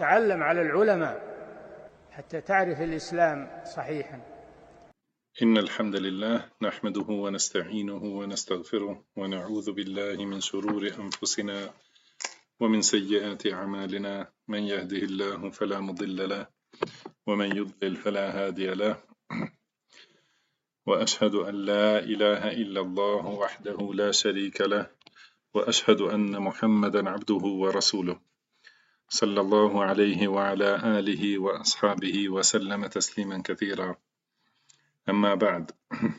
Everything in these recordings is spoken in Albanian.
تعلم على العلماء حتى تعرف الإسلام صحيحا. إن الحمد لله نحمده ونستعينه ونستغفره ونعوذ بالله من شرور أنفسنا ومن سيئات أعمالنا، من يهده الله فلا مضل له ومن يضلل فلا هادي له، وأشهد أن لا إله إلا الله وحده لا شريك له، وأشهد أن محمدا عبده ورسوله صلى الله عليه وعلى آله وأصحابه وسلم تسليما كثيرا. أما بعد،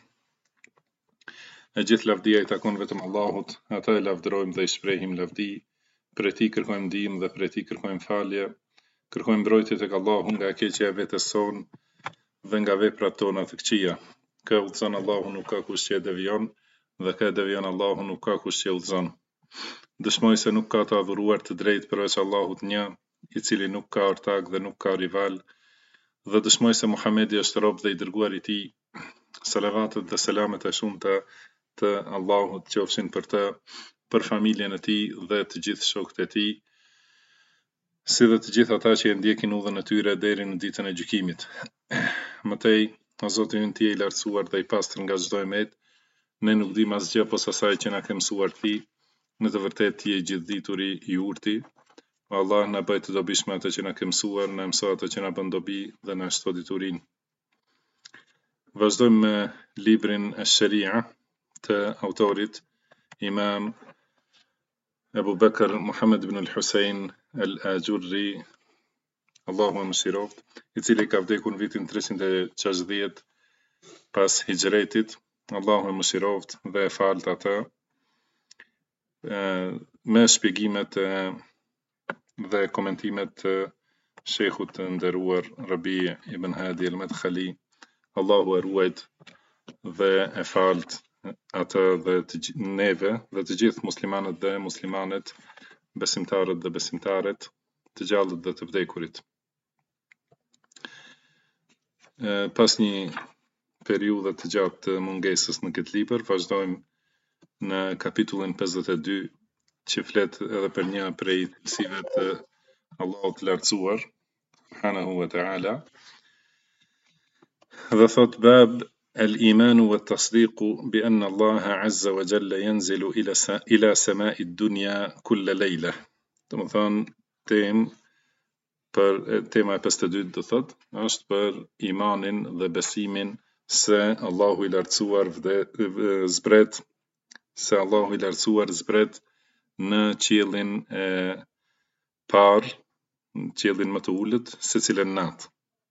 gjithë lavdia I takon vetëm Allahut, ata e lavdërojmë dhe I shprehim lavdi, prej Tij kërkojmë ndihmë dhe prej Tij kërkojmë falje, kërkojmë mbrojtje tek Allahu nga keqja e vetes son dhe nga veprat tona të këqija. Kë udhëzon Allahu nuk ka kush që e devijon, dhe kë devijon Allahu nuk ka kush që udhëzon. Dëshmoj se nuk ka të adhuruar të drejtë përveç Allahut një, I cili nuk ka ortak dhe nuk ka rival, dhe dëshmoj se Muhamedi është rob dhe I dërguar I Tij. Salavatet dhe selamet e shumta të Allahut qofshin për të, për familjen e tij dhe të gjithë shokët e tij, si dhe të gjithë ata që e ndjekin udhën e tyre deri në ditën e gjykimit. Mëtej, o Zoti ynë Ti je I lartësuar dhe I pastër nga çdo emet, ne nuk dim asgjë posa asaj që na ke mësuar Ti, në të vërtetë Ti je I gjithdituri I urti. O Allah, na bëj të dobishme atë që na ke mësuar, na mëso atë që na bën dobi dhe na shto diturinë. Vazhdojmë me librin e Sharia të autorit Imam Ebu Bekr Muhammed ibn al-Husayn al-Ajurri, Allahu e mëshiroft, I cili ka vdekur në vitin 360 pas hijretit. Allahu e mëshiroft dhe e falt atë, me shpjegimet dhe komentimet të shejkhut të nderuar Rabi ibn Hadi al-Madkhali. Allahu e ruajt dhe e falt atë dhe neve dhe të gjithë muslimanët dhe muslimanet, besimtarët dhe besimtaret, të gjallët dhe të vdekurit. Pas një periudhe të gjatë të mungesës në këtë libër, vazhdojmë në kapitullin 52, që flet edhe për një prej cilësive të Allahut të lartësuar, subhanahu wa ta'ala. Dhe thot bab الإيمان والتصديق بأن الله عز وجل ينزل إلى سماء الدنيا كل ليلة. Të më thonë, tema e 52 do thot, është për imanin dhe besimin se Allahu I lartësuar zbret, se Allahu I lartësuar zbret në qiellin e parë, në qiellin më të ulët, secilën natë.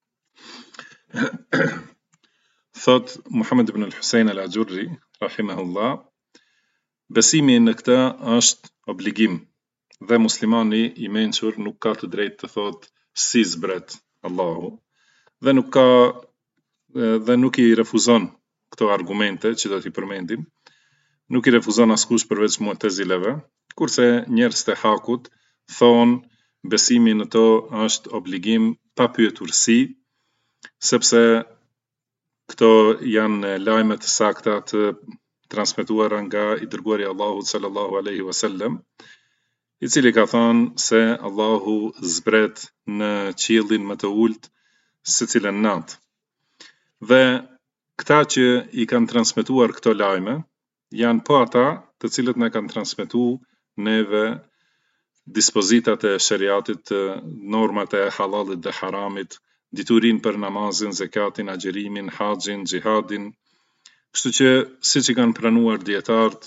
Thot Muhammed ibn al-Husayn al-Ajurri, rahimahullah, besimi në këtë është obligim dhe muslimani I mençur nuk ka të drejtë të thot si zbret Allahu dhe nuk I refuzon këto argumente që do t'i përmendim, nuk I refuzon askush përveç Mu'tazileve, kurse njerëzit e hakut thonë besimi në to është obligim pa pyetursi, sepse këto janë lajme të sakta të transmetuara nga I dërguari Allahut sallallahu alaihi wasallam, I cili ka thënë se Allahu zbret në qiellin më të ulët secilën natë. Dhe këta që I kanë transmetuar këto lajme janë po ata të cilët na kanë transmetuar neve dispozitat e shariatit, normat e halalit dhe haramit, diturin për namazin, zekatin, agjerimin, haxhin, xhihadin. Kështu që siç I kanë pranuar dietarët,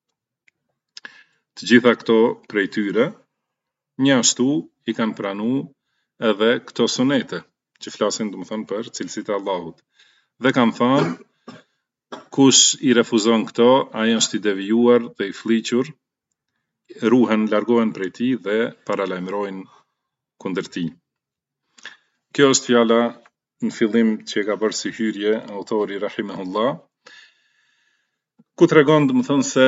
të gjitha këto prej tyre, njashtu I kanë pranuar edhe këto sunete, që flasin domethënë për cilësitë e Allahut. Dhe kanë thënë, kush I refuzon këto, ai është I devijuar dhe I fliqur, ruhen, largohen prej tij dhe paralajmërojnë kundër tij. Kjo është fjala në fillim që ka bërë si hyrje autori rahimahullah, ku tregon domethënë se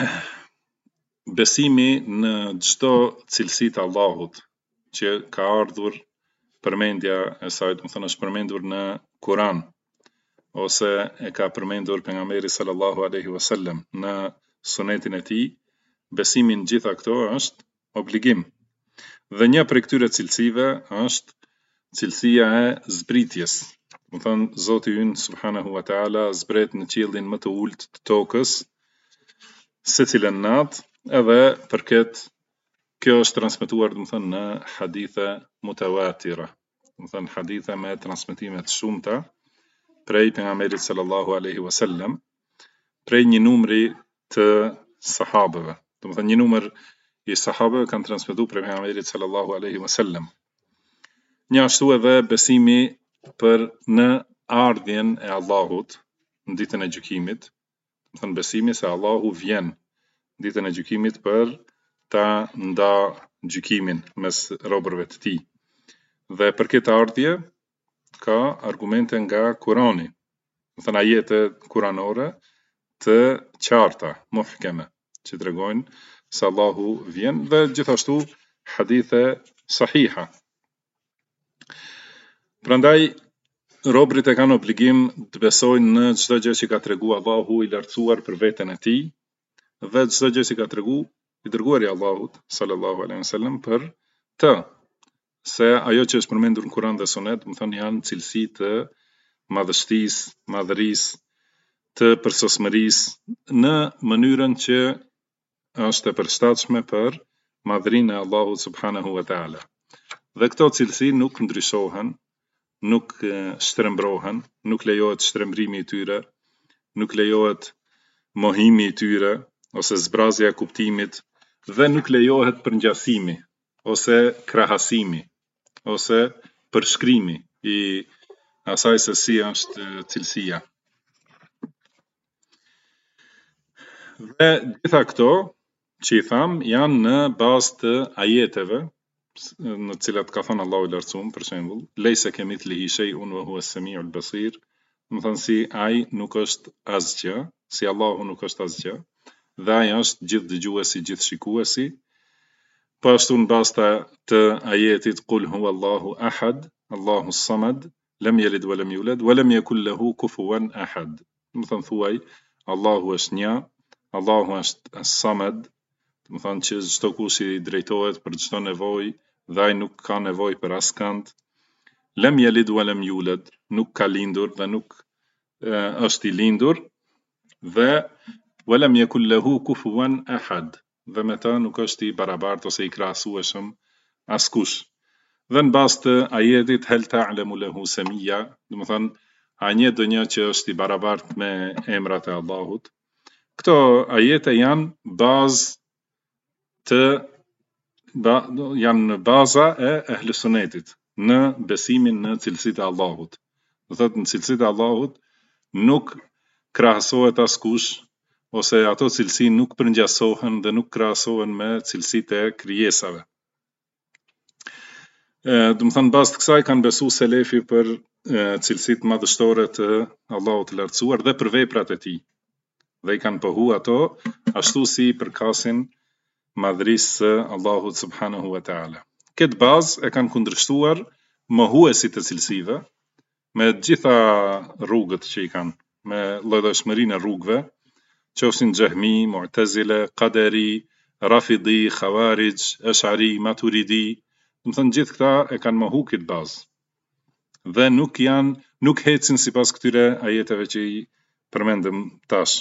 besimi në çdo cilësi të Allahut që ka ardhur përmendja e saj, domethënë është përmendur në Kur'an ose e ka përmendur pejgamberi sallallahu alaihi wasallam në sunetin e tij, besimi në gjitha këto është obligim. Dhe një prej këtyre cilësive është cilësia e zbritjes. Do thënë Zoti ynë subhanahu wa taala zbret në qiellin më të ulët të tokës secilën natë, edhe për këtë kjo është transmetuar do thënë në hadithe mutawatira. Do thënë hadithe me transmetime të shumta prej pejgamberit sallallahu alaihi wasallam, prej një numri të sahabëve. Do thënë një numër i sahabëve kanë transmetuar prej pejgamberit sallallahu alaihi wasallam. Një ashtu edhe besimi për në ardhjen e Allahut në ditën e gjykimit, do thënë besimi se Allahu vjen në ditën e gjykimit për ta nda gjykimin mes robërve të tij. Dhe për këtë ardhje ka argumente nga Kurani, do thënë ajete kuranore të qarta, muhkeme, që tregojnë se Allahu vjen, dhe gjithashtu hadithe sahiha. Prandaj robërit e kanë obligim të besojnë në çdo gjë që ka treguar Allahu i lartësuar për veten e tij, dhe çdo gjë që ka treguar i dërguari i Allahut sallallahu alaihi wasallam për të, se ajo që është përmendur në Kur'an dhe Sunet, do thënë janë cilësi të madhështisë, madhërisë, të përsosmërisë në mënyrën që është e përshtatshme për madhërinë e Allahut subhanahu wa taala. Dhe këto cilësi nuk ndryshohen, nuk shtrembrohen, nuk lejohet shtrembrimi i tyre, nuk lejohet mohimi i tyre ose zbrazja e kuptimit, dhe nuk lejohet përngjasimi ose krahasimi ose përshkrimi i asaj se si është cilësia. Dhe gjitha këto që i tham janë në bazë të ajeteve në të cilat ka thënë Allahu i lartësuar, për shembull, leysa kamithlihi shay'un wa huwa as-sami'ul basir, do thënë si ai nuk është asgjë, si Allahu nuk është asgjë, dhe ai është gjithë dëgjuesi, gjithë shikuesi. Po ashtu në bazë të ajetit Qul huwa Allahu ahad, Allahu samad, lam yalid wa lam yulad wa lam yakul lahu kufuwan ahad. Do thënë thuaj Allahu është një, Allahu është as-samad, do thënë që çdo kush i drejtohet për çdo nevojë dhe ai nuk ka nevojë për askënd. Lam yalid wa lam yulad, nuk ka lindur dhe nuk është i lindur, dhe wa lam yakul lahu kufuwan ahad, dhe me të nuk është i barabartë ose i krahasueshëm askush. Dhe në bazë të ajetit hel ta'lamu lahu samia, do thënë a njeh ndonjë që është i barabartë me emrat e Allahut. Këto ajete janë bazë janë baza e ehl sunetit në besimin në cilësitë e Allahut. Do thotë në cilësitë e Allahut nuk krahasohet askush, ose ato cilësi nuk përngjasohen dhe nuk krahasohen me cilësitë e krijesave. Do të thënë bazë të kësaj kanë besu selefi për cilësitë madhështore të Allahut të lartësuar dhe për veprat e tij. Dhe i kanë pohu ato ashtu si përkasin madhërisë së Allahut subhanahu wa taala. Këtë bazë e kanë kundërshtuar mohuesit e cilësive me gjitha rrugët që i kanë, me llojdashmërinë e rrugëve, qofshin Xehmi, Mu'tazile, Qadari, Rafidi, Khawarij, Ash'ari, Maturidi. Do thënë gjithë këta e kanë mohu këtë bazë. Dhe nuk ecin sipas këtyre ajeteve që i përmendëm tash.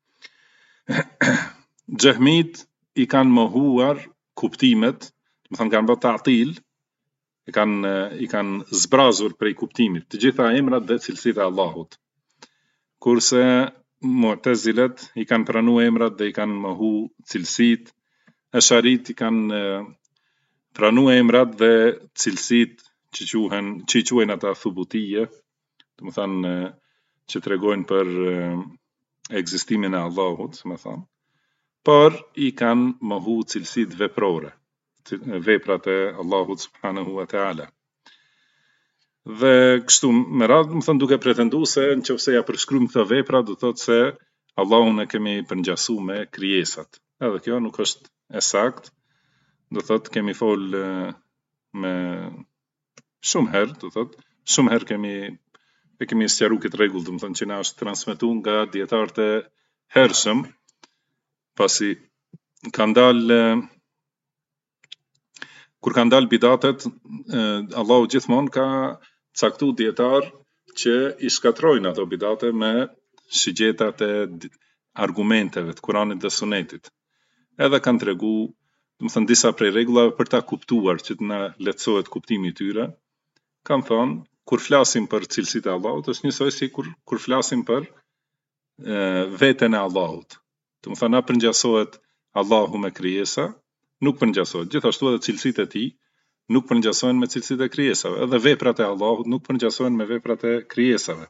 Xehmit i kanë mohuar kuptimet, do thënë kanë bërë ta'til, i kanë zbrazur prej kuptimit të gjitha emrat dhe cilësitë e Allahut. Kurse Mu'tazilet i kanë pranuar emrat dhe i kanë mohu cilësitë, Ash'arit i kanë pranuar emrat dhe cilësitë që quhen ata thubutije, do thënë që tregojnë për ekzistimin e Allahut, më thënë, por i kanë mohu cilësitë veprore, veprat e Allahut subhanahu wa taala. Dhe kështu me radhë, më thënë duke pretenduar se nëse ja përshkruajmë këto vepra, do thotë se Allahun e kemi përngjasuar me krijesat. Edhe kjo nuk është e saktë. Do thotë kemi fol me shumë herë, do thotë shumë herë kemi sqaruar këtë rregull, do të thënë që na është transmetuar nga dietarët e hershëm, pasi kanë dalë kur kanë dalë bidatet, Allahu gjithmonë ka caktuar dietar që i shkatrojnë ato bidate me shigjetat e argumenteve të Kuranit dhe Sunetit. Edhe kanë tregu, domethënë disa prej rregullave për ta kuptuar, që të na lehtësohet kuptimi i tyre. Kanë thonë, kur flasim për cilësitë e Allahut, është njësoj si kur flasim për veten e Allahut. Domethënë, na përngjasohet Allahu me krijesa, nuk përngjasohet. Gjithashtu edhe cilësitë e tij nuk përngjasohen me cilësitë e krijesave, edhe veprat e Allahut nuk përngjasohen me veprat e krijesave.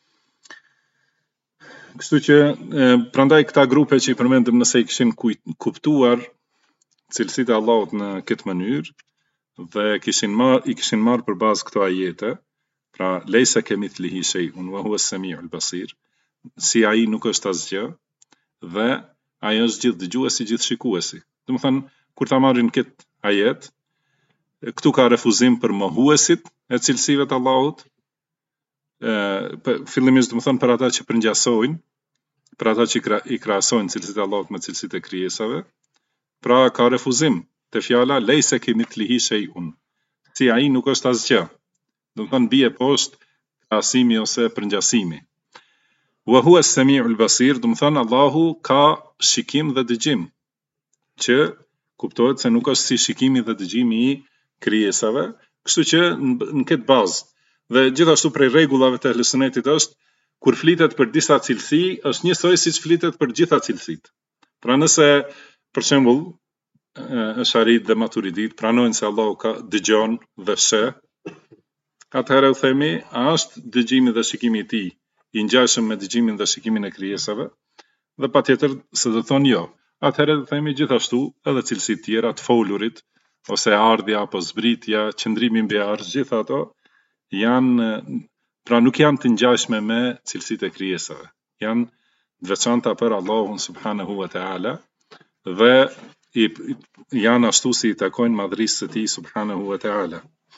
Kështu që prandaj këta grupe që i përmendëm, nëse i kishin kuptuar cilësitë e Allahut në këtë mënyrë dhe i kishin marrë për bazë këto ajete, pra lejsa kemithlihi shay'un wa huwa as-sami'ul basir, si ai nuk është asgjë dhe ai është gjithë dëgjuesi, gjithë shikuesi. Domethënë, kur ta marrin këtë ajet, këtu ka refuzim për mohuesit e cilësive të Allahut, fillimisht domethënë për ata që përngjasojnë, për ata që i krahasojnë cilësitë e Allahut me cilësitë e krijesave, pra ka refuzim te fjala lejsa kemithlihi shay'un, si ai nuk është asgjë. Domethënë bie poshtë krahasimi ose përngjasimi. Wa huwa as-sami'ul basir, domethënë Allahu ka shikim dhe dëgjim, që kuptohet se nuk është si shikimi dhe dëgjimi i krijesave, kështu që në këtë bazë. Dhe gjithashtu prej rregullave të Ehlusunetit është, kur flitet për disa cilësi, është njësoj siç flitet për gjitha cilësitë. Pra nëse, për shembull, Asharit dhe Maturidit pranojnë se Allahu ka dëgjon dhe sheh, atëherë u themi, a është dëgjimi dhe shikimi i tij i ngjashëm me dëgjimin dhe shikimin e krijesave? Dhe patjetër se do thonë jo. Atëherë do themi gjithashtu edhe cilësitë tjera të folurit, ose ardhja apo zbritja, qëndrimi mbi arsh, gjitha ato janë, pra nuk janë të ngjashme me cilësitë e krijesave. Janë të veçanta për Allahun subhanahu wa taala dhe janë ashtu si i takojnë madhrisë së tij subhanahu wa taala.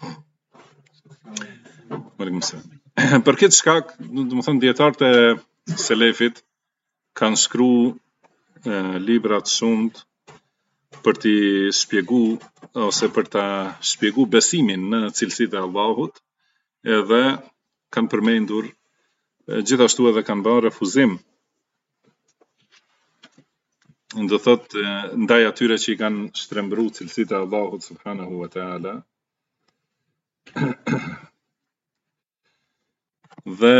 Për këtë shkak, domethënë dietarët e selefit kanë shkruar libra të shumtë për t'i shpjeguar ose për ta shpjeguar besimin në cilësitë e Allahut, edhe kanë përmendur, gjithashtu edhe kanë bërë refuzim, do thot ndaj atyre që i kanë shtrembruar cilësitë e Allahut subhanahu wa taala. Dhe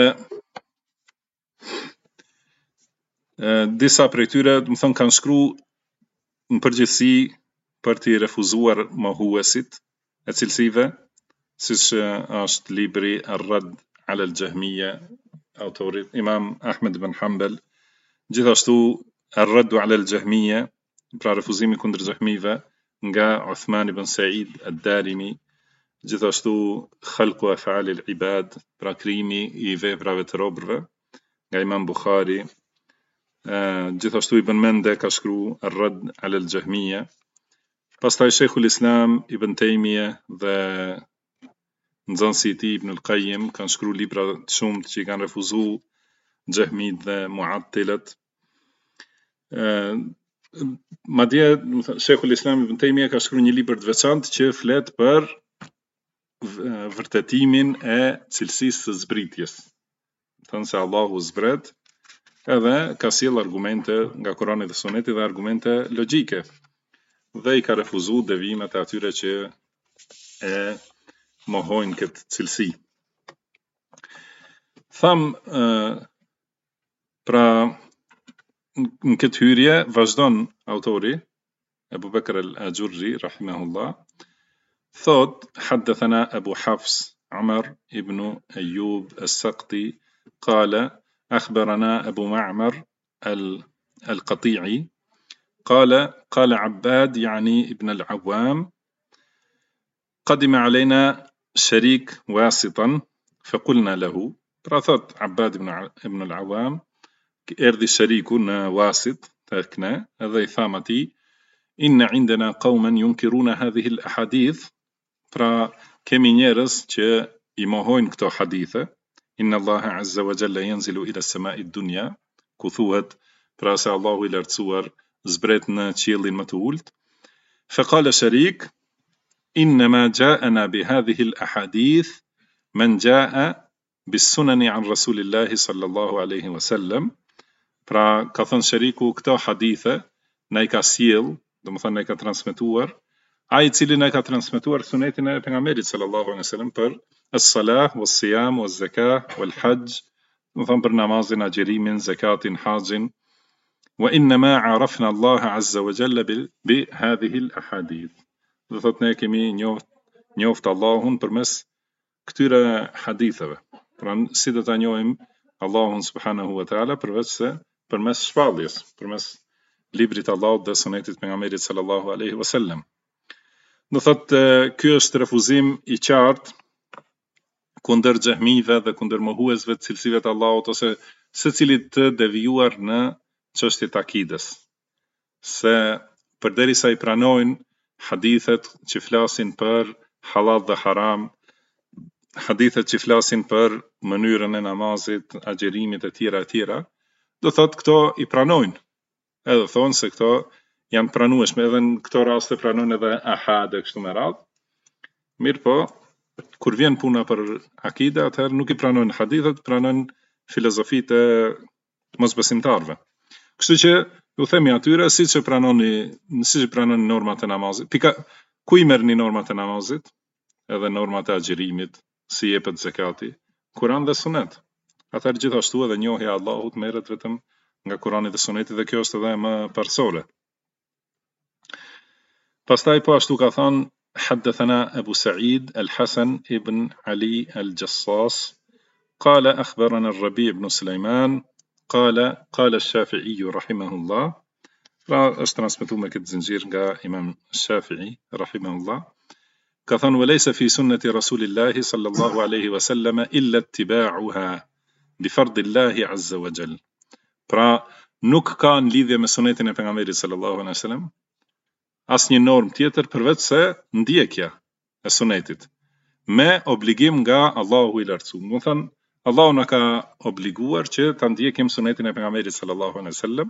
disa prej tyre, do të thonë, kanë shkruar në përgjithësi për t'i refuzuar mohuesit e cilësive, siç është libri Ar-Radd 'ala al-Jahmiyya, autorit Imam Ahmed ibn Hanbal, gjithashtu Ar-Radd 'ala al-Jahmiyya, pra refuzimi kundër Jahmive, nga Uthman ibn Sa'id ad-Darimi, gjithashtu Khalqu af'al al-ibad, pra krijimi i veprave të robërve, nga Imam Bukhari, gjithashtu Ibn Mende ka shkruar Ar-Radd 'ala al-Jahmiyya. Pastaj Sheikhul Islam Ibn Taymiyah dhe nxënësi i tij Ibn al-Qayyim kanë shkruar libra të shumtë që i kanë refuzuar Jahmit dhe Mu'attilat. Madje Sheikhul Islam Ibn Taymiyah ka shkruar një libër të veçantë që flet për vërtetimin e cilësisë së zbritjes. Thënë se Allahu zbret, edhe ka sjell argumente nga Kurani dhe Suneti dhe argumente logjike. Dhe i ka refuzuar devimet e atyre që e mohojnë këtë cilësi. Tham, pra në këtë hyrje vazhdon autori Abu Bakr al-Ajurri rahimahullah, thot حدثنا أبو حفص عمر ابن أيوب السقطي قال أخبرنا أبو معمر القطيعي قال عباد يعني ابن العوام قدم علينا شريك واسطا فقلنا له، thot عباد ابن العوام erdhi shariku në wasit tek ne edhe i tham atij, inna indana qauman yunkiruna hadhihi al-ahadith, pra kemi njerëz që i mohojnë këto hadithe, inna Allaha azza wa jalla yanzilu ila as-sama'i ad-dunya, ku thuhet pra se Allahu i lartësuar zbret në qiellin më të ulët. Faqala sharik, إنما جاءنا بهذه الأحاديث من جاء بالسنن عن رسول الله صلى الله عليه وسلم. Pra ka thënë sheriku këto hadithe na I ka sjell, domethënë na I ka transmetuar ai I cili na ka transmetuar sunetin e pejgamberit sallallahu alaihi wasallam për as-salah was-siyam was-zakah wal-hajj, domethënë për namazin, agjerimin, zakatin, haxhin. Wa inma arafna Allah azza wa jalla bi hadhihi al-ahadith. Do thotë ne kemi njoft Allahun përmes këtyre haditheve. Pra si do ta njohim Allahun subhanahu wa taala përveç se përmes shpalljes, përmes librit Allahut dhe sunetit pejgamberit sallallahu alaihi wasallam. Do thotë ky është refuzim I qartë kundër xehmive dhe kundër mohuesve të cilësive të Allahut ose secilit të devijuar në çështjet e akides. Se përderisa I pranojnë hadithet që flasin për halal dhe haram, hadithet që flasin për mënyrën e namazit, agjerimit e tjera, do thotë këto I pranojnë. Edhe thonë se këto janë pranueshme, edhe në këto raste pranojnë edhe ahad e kështu me radhë. Mirë po, kur vjen puna për akide, atëherë nuk I pranojnë hadithet, pranojnë filozofitë e mosbesimtarëve. Kështu që ju themi atyre siç e pranoni normat e namazit. Ku I merrni normat e namazit? Edhe normat e agjerimit, si jepet zakati, Kur'an dhe Sunet. Atëherë gjithashtu edhe njohja e Allahut merret vetëm nga Kur'ani dhe Suneti dhe kjo është edhe më parsorë. Pastaj po ashtu ka thënë حدثنا أبو سعيد الحسن ابن علي الجصاص قال أخبرنا الربيع بن سليمان قال الشافعي رحمه الله. është transmetuar me këtë zinxhir nga Imam Shafi'i rahimahullah. Ka thënë وليس في سنة رسول الله صلى الله عليه وسلم إلا اتباعها بفرض الله عز وجل. Pra nuk ka në lidhje me sunetin e pejgamberit sallallahu alaihi wasallam asnjë normë tjetër përveç se ndjekja e sunetit me obligim nga Allahu I lartësuar. Do thënë Allahu na ka obliguar që ta ndjekim sunetin e pejgamberit sallallahu alaihi wasallam.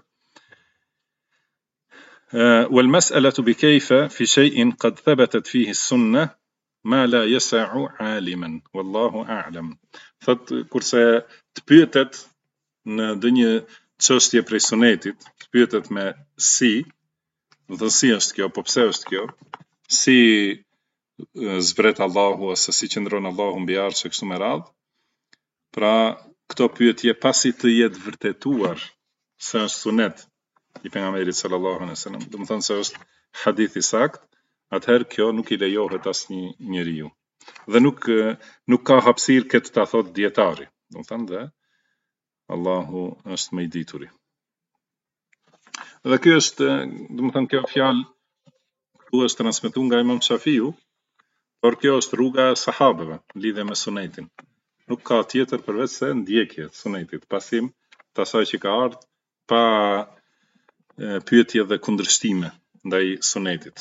والمسألة بكيف في شيء قد ثبتت فيه السنة ما لا يسع عالما والله أعلم. Thot kurse të pyetet në ndonjë çështje prej sunetit, të pyetet me si, dhe si është kjo, po pse është kjo, si zbret Allahu ose si qëndron Allahu mbi arsh e kështu me radhë. Pra këto pyetje pasi të jetë vërtetuar se është sunet I pejgamberit sallallahu alaihi wasallam, do të thonë se është hadith I sakt, atëherë kjo nuk I lejohet asnjë njeriu. Dhe nuk ka hapësirë këtë ta thot dietari. Do të thonë dhe Allahu është më I dituri. Dhe kjo është, do të thonë kjo fjalë këtu është transmetuar nga Imam Shafiu, por kjo është rruga e sahabeve në lidhje me sunetin. Nuk ka tjetër përveç se ndjekje të sunetit, pasim të asaj që ka ardhur pa pyetje dhe kundërshtime ndaj sunetit.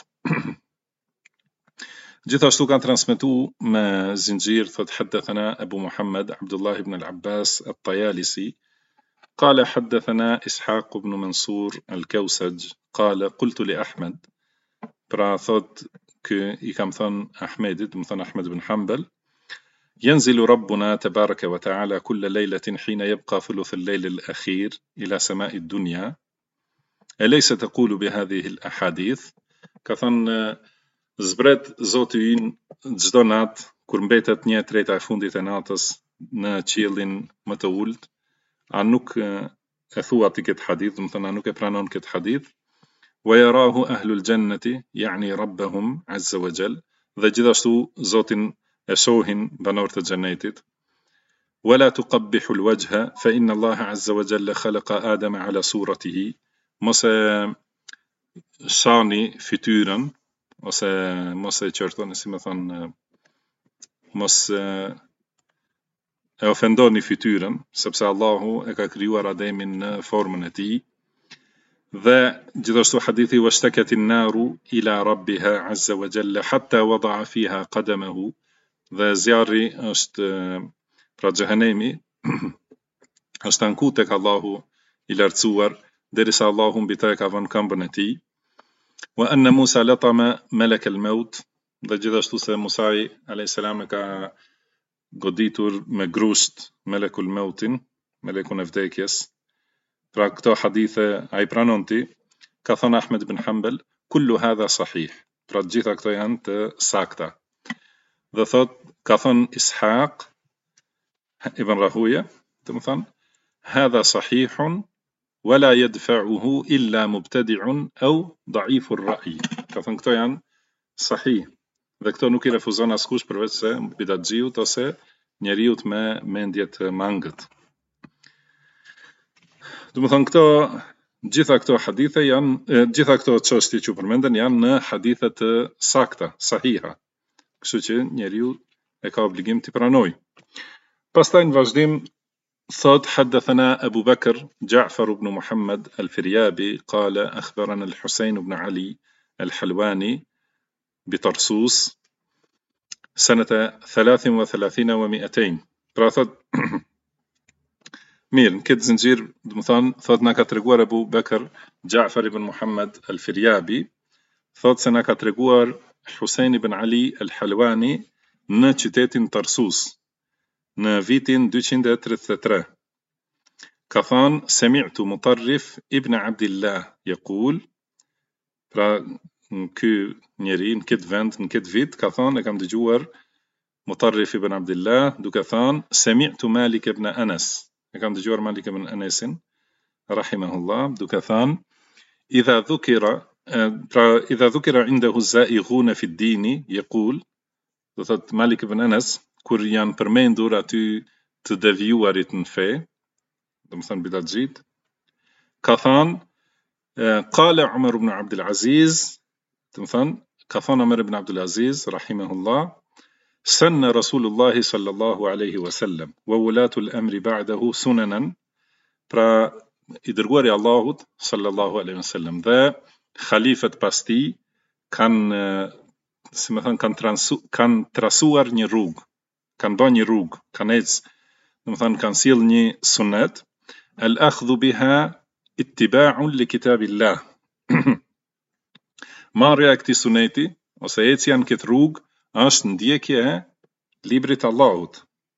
Gjithashtu kanë transmetuar me zinxhir thot حدثنا أبو محمد عبد الله بن العباس الطيالسي قال حدثنا إسحاق بن منصور الكوسج قال قلت لأحمد. Pra thot kë I kam thënë Ahmedit, më thënë Ahmed bin Hanbal, ينزل ربنا تبارك وتعالى كل ليلة حين يبقى ثلث الليل الأخير إلى سماء الدنيا أليس تقول بهذه الأحاديث. Ka thënë zbret Zoti ynë çdo natë kur mbetet 1/3 e fundit e natës në qiellin më të ulët, a nuk e thua ti këtë hadith, do të thënë a nuk e pranon këtë hadith. ويراه أهل الجنة يعني ربهم عز وجل, dhe gjithashtu Zotin e shohin banorët e xhenetit. ولا تقبح الوجه فإن الله عز وجل خلق آدم على صورته. Mos e shani fytyrën ose mos e qortoni, si më thonë, mos e ofendoni fytyrën, sepse Allahu e ka krijuar Ademin në formën e tij. Dhe gjithashtu hadithi واشتكت النار إلى ربها عز وجل حتى وضع فيها قدمه. Dhe zjarri është, pra xhehenemi është anku tek Allahu I lartësuar derisa Allahu mbi të ka vënë këmbën e tij. وأن موسى لطم ملك الموت. dhe gjithashtu se Musai a.s. e ka goditur me grusht melekul mautin, melekun e vdekjes. Pra këto hadithe a i pranon ti, ka thonë Ahmed bin Hanbel, kullu hadha sahih. Pra gjitha këto janë të sakta. Dhe thot, ka thonë Ishaq ibn Rahuja, të më thonë, hadha sahihun, wala yadfa'uhu illa mubtadi'un au da'ifur ra'i. Ka thonë këto janë sahih. Dhe këto nuk i refuzon askush përveç se bidatxhiut ose njeriut me mendjet mangët. Do të thonë këto gjitha këto hadithe janë gjitha këto çështje që përmenden janë në hadithe të sakta, sahiha. Kështu që njeriu e ka obligim të pranojë. Pastaj në vazhdim thot حدثنا أبو بكر جعفر بن محمد الفريابي قال أخبرنا الحسين بن علي الحلواني بطرسوس سنة 33 و200. Pra thot mirë, në këtë zinxhir, do të thonë, thot na ka treguar Abu Bekr Ja'far ibn Muhammad al-Firyabi, thot se na ka treguar Husain ibn Ali al-Halwani në qytetin Tarsus në vitin 233. Ka thonë sami'tu Mutarrif ibn Abdillah yaqul, pra në ky njeri, në këtë vend, në këtë vit, ka thonë e kam dëgjuar Mutarrif ibn Abdillah duke thonë sami'tu Malik ibn Anas. E kam dëgjuar Malik ibn Anasin rahimahullah duke thënë idha dhukira indahu zaighun fi ad-din yaqul, do thot Malik ibn Anas kur janë përmendur aty të devijuarit në fe, do të thënë bidatxhit, ka thënë qala Umar ibn Abdul Aziz, do të thënë ka thënë Umar ibn Abdul Aziz rahimahullah سن رسول الله صلى الله عليه وسلم وولاة الأمر بعده سننا. Pra i dërguari Allahut sallallahu alaihi wasallam dhe khalifët pas tij kanë si më thënë kanë trasuar një rrugë, kanë bërë një rrugë, kanë ecë, do të thënë kanë sjell një sunet, al akhdhu biha ittiba'un li kitabillah. Marrja e këtij suneti ose ecja në këtë rrugë është ndjekje e librit Allahut.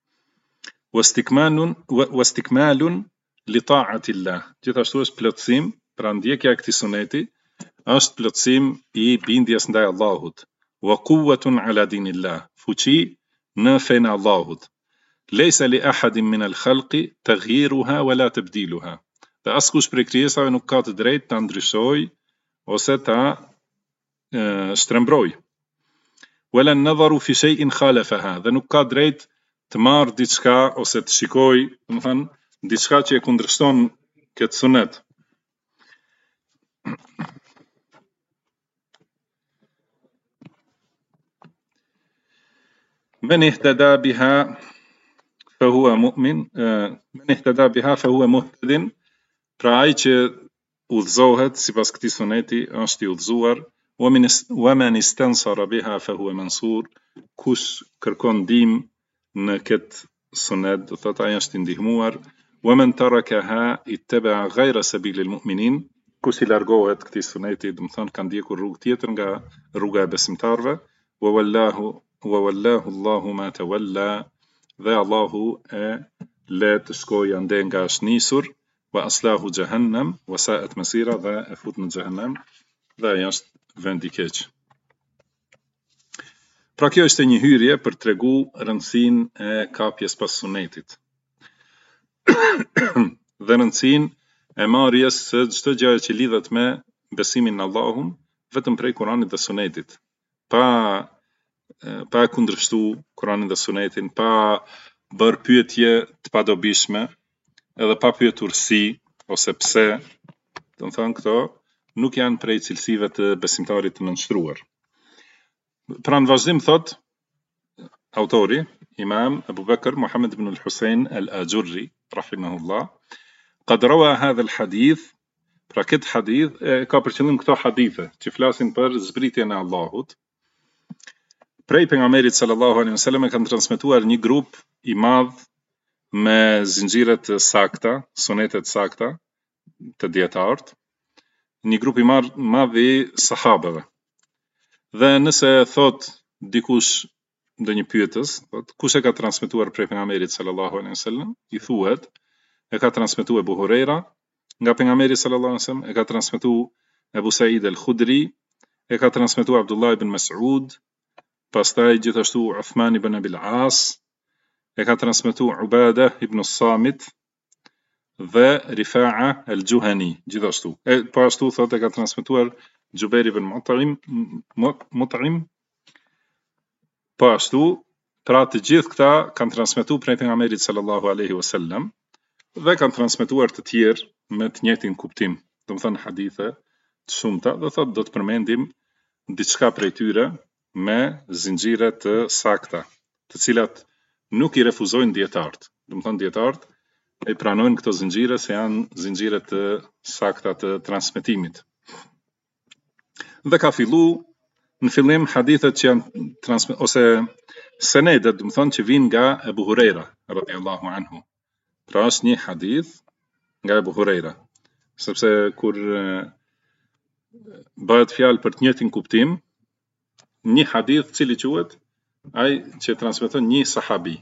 Wastikmalun li ta'atillah. Gjithashtu është plotësim, pra ndjekja e këtij suneti është plotësim i bindjes ndaj Allahut. Wa quwwatun ala dinillah. Fuqi në fenë Allahut. Laysa li ahadin min al-khalqi taghyiruha wala tabdiluha. Dhe askush prej krijesave nuk ka të drejtë ta ndryshojë ose ta shtrembrojë. Wala an-nadharu fi shay'in khalafaha, dhe nuk ka drejt të marrë diçka ose të shikoj, do të thënë, diçka që e kundërshton këtë sunet. Men ihtada biha fa huwa mu'min, men ihtada biha fa huwa muhtadin, pra ai që udhëzohet sipas këtij suneti është i udhëzuar. ومن استنصر بها فهو منصور. Kush kërkon ndihmë në këtë sunet, do thotë ai është i ndihmuar. ومن تركها اتبع غير سبيل المؤمنين. Kush i largohet këtij suneti, do të thonë ka ndjekur rrugë tjetër nga rruga e besimtarëve. ووالله Allahu ma tawalla, dhe Allahu e le të shkojë ande nga është nisur. Wa aslahu jahannam wa sa'at masira, dhe e fut në xhehenem dhe ai është vend i keq. Pra kjo është një hyrje për tregu rëndësinë e kapjes pas sunetit. Dhe rëndësinë e marrjes së çdo gjëje që lidhet me besimin në Allahun vetëm prej Kuranit dhe Sunetit. Pa kundërshtu Kuranin dhe Sunetin, pa bërë pyetje të padobishme, edhe pa pyetur si ose pse, do të thonë këto nuk janë prej cilësive të besimtarit të nënshtruar. Pra në vazhdim thot autori, Imam Abu Bakr Muhammad ibn al-Husayn al-Ajurri rahimahullah, qad rawa hadha al-hadith, pra këtë hadith ka për qëllim këto hadithe që flasin për zbritjen e Allahut. Prej pejgamberit sallallahu alaihi wasallam e kanë transmetuar një grup i madh me zinxhire të sakta, sunete të sakta të dietarët, një grup i madh i sahabeve. Dhe nëse thot dikush ndonjë pyetës, thot, kush e ka transmetuar prej pejgamberit sallallahu alaihi wasallam? I thuhet, e ka transmetuar Abu Huraira nga pejgamberi sallallahu alaihi wasallam, e ka transmetuar Abu Sa'id al-Khudri, e ka transmetuar Abdullah ibn Mas'ud, pastaj gjithashtu Uthman ibn Abil As, e ka transmetuar Ubadah ibn Samit dhe Rifa'a al-Juhani, gjithashtu. Po ashtu thot e ka transmetuar Jubair ibn Mut'im. Po ashtu, pra të gjithë këta kanë transmetuar prej pejgamberit sallallahu alaihi wasallam dhe kanë transmetuar të tjerë me të njëjtin kuptim. Domethënë hadithe të shumta, dhe thot do të përmendim diçka prej tyre me zinxhire të sakta, të cilat nuk i refuzojnë dietarët. Domethënë dietarët e pranojnë këto zinxhire se janë zinxhire të sakta të transmetimit. Dhe ka fillu në fillim hadithet që janë ose senedet, do të thonë që vijnë nga Abu Huraira radhiyallahu anhu. Pra është një hadith nga Abu Huraira, sepse kur bëhet fjalë për të njëjtin kuptim, një hadith cili quhet ai që transmeton një sahabi.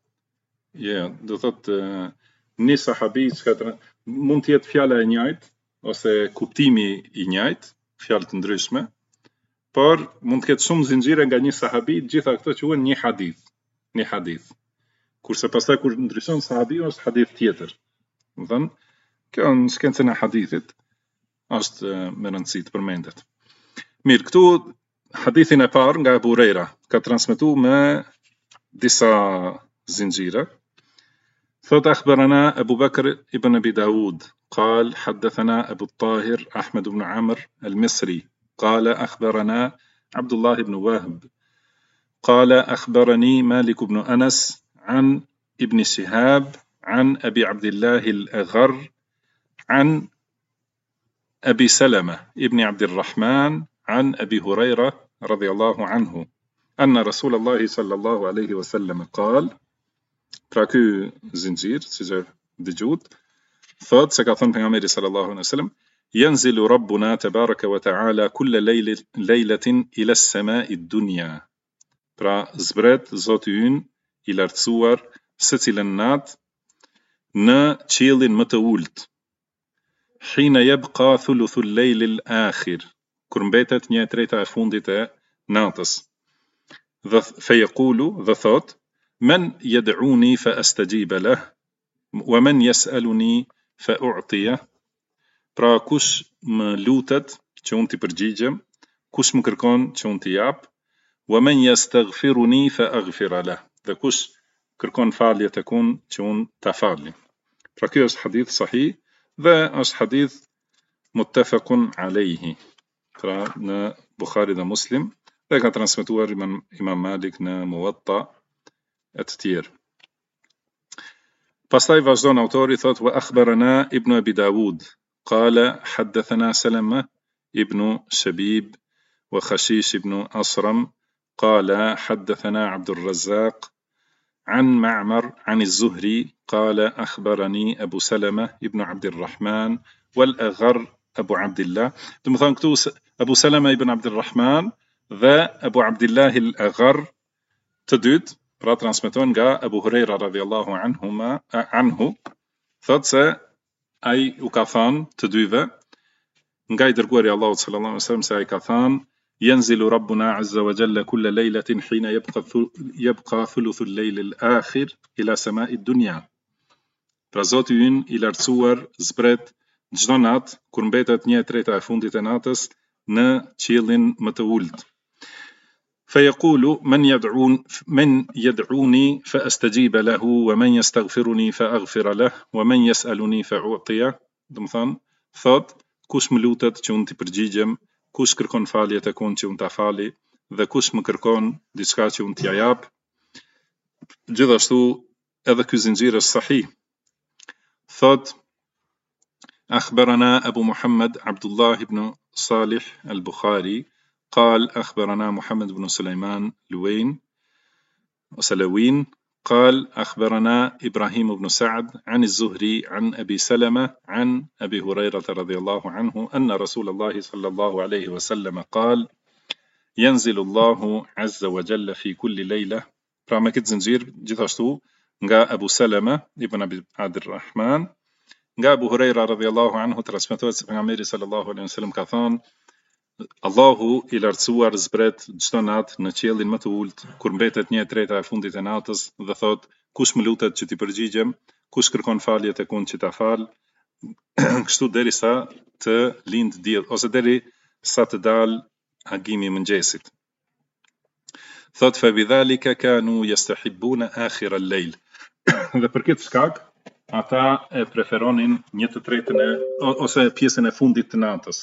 Do thotë një sahabi që mund të jetë fjala e njëjtë ose kuptimi i njëjtë, fjalë të ndryshme, por mund të ketë shumë zinxhire nga një sahabi, gjitha këto quhen një hadith. Kurse pastaj kur ndryshon sahabiu është hadith tjetër. Do thënë, kjo në shkencën e hadithit është me rëndësi të përmendet. Mirë, këtu hadithin e parë nga Abu Huraira ka transmetuar me disa zinxhire. Thot akhbarana Abu Bakr ibn Abi Dawud قال حدثنا أبو الطاهر أحمد بن عمرو المصري قال أخبرنا عبد الله بن وهب قال أخبرني مالك بن أنس عن ابن شهاب عن أبي عبد الله الأغر عن أبي سلمة ابن عبد الرحمن عن أبي هريرة رضي الله عنه أن رسول الله صلى الله عليه وسلم قال praky zinxhir, siç e dëgjut, thot se ka thënë pejgamberi sallallahu alaihi wasallam, yanzilu rabbuna tabaraka wa ta'ala kull lejletin ila as-sama'i ad-dunya. Pra zbret Zoti ynë i lartësuar secilën natë në qiellin më të ulët. Hina yabqa thuluthu al-layl al-akhir, kur mbetet 1/3 e fundit e natës. Dhe fejekulu dhe thot, men yad'uni fa astajiba lah, wa men yas'aluni fa u'tiya. Pra kush më lutet që unë t'i përgjigjem, kush më kërkon që unë t'i jap, wa men yastaghfiruni fa aghfira lah, dhe kush kërkon falje tek unë që unë ta falj. Pra ky është hadith sahih dhe është hadith muttafaqun alayhi. Pra në Bukhari dhe Muslim dhe ka transmetuar Imam Malik në Muwatta e të tjerë. Pastaj vazhdon autori, thot wa akhbarana ibn Abi Dawud qala haddathana Salama ibn Shabib wa Khashish ibn Asram qala haddathana Abdul Razzaq عن معمر عن الزهري قال أخبرني أبو سلمة ابن عبد الرحمن والأغر أبو عبد الله. ثم ثانكتو أبو سلمة ابن عبد الرحمن ذا أبو عبد الله الأغر تدود pra transmeton nga Abu Huraira radhiyallahu anhu, thot se ai u ka thënë të dyve nga i dërguari Allahut sallallahu alaihi wasallam se ai ka thënë ينزل ربنا عز وجل كل ليلة حين يبقى ثلث الليل الآخر إلى سماء الدنيا. Pra Zoti ynë i lartësuar zbret çdo natë kur mbetet 1/3 e fundit e natës në qiellin më të ulët. فيقول من يدعوني فأستجيب له ومن يستغفرني فأغفر له ومن يسألني فأعطيه. Do të thonë, thot kush më lutet që unë t'i përgjigjem, kush kërkon falje tek unë që unë ta fali, dhe kush më kërkon diçka që unë t'ja jap. Gjithashtu edhe ky zinxhir është sahih. Thot أخبرنا أبو محمد عبد الله بن صالح البخاري قال أخبرنا محمد بن سليمان سلوين قال أخبرنا إبراهيم بن سعد عن الزهري عن أبي سلمة عن أبي هريرة رضي الله عنه أن رسول الله صلى الله عليه وسلم قال ينزل الله عز وجل في كل ليلة. pra me këtë zinxhir gjithashtu nga Abu Salama ibn Abi Abdurrahman, nga Abu Huraira radhiyallahu anhu, transmetohet se pejgamberi sallallahu alaihi wasallam ka thënë: Allahu i lartësuar zbret çdo natë në qiellin më të ulët kur mbetet 1/3 e fundit të natës dhe thot: kush më lutet që t'i përgjigjem, kush kërkon falje tek unë që ta fal, kështu derisa të lind diell ose deri sa të dal agimi i mëngjesit. Thot fa bidhalika kanu yastahibbuna akhir al-layl. Dhe për këtë shkak ata e preferonin 1/3 ose pjesën e fundit të natës.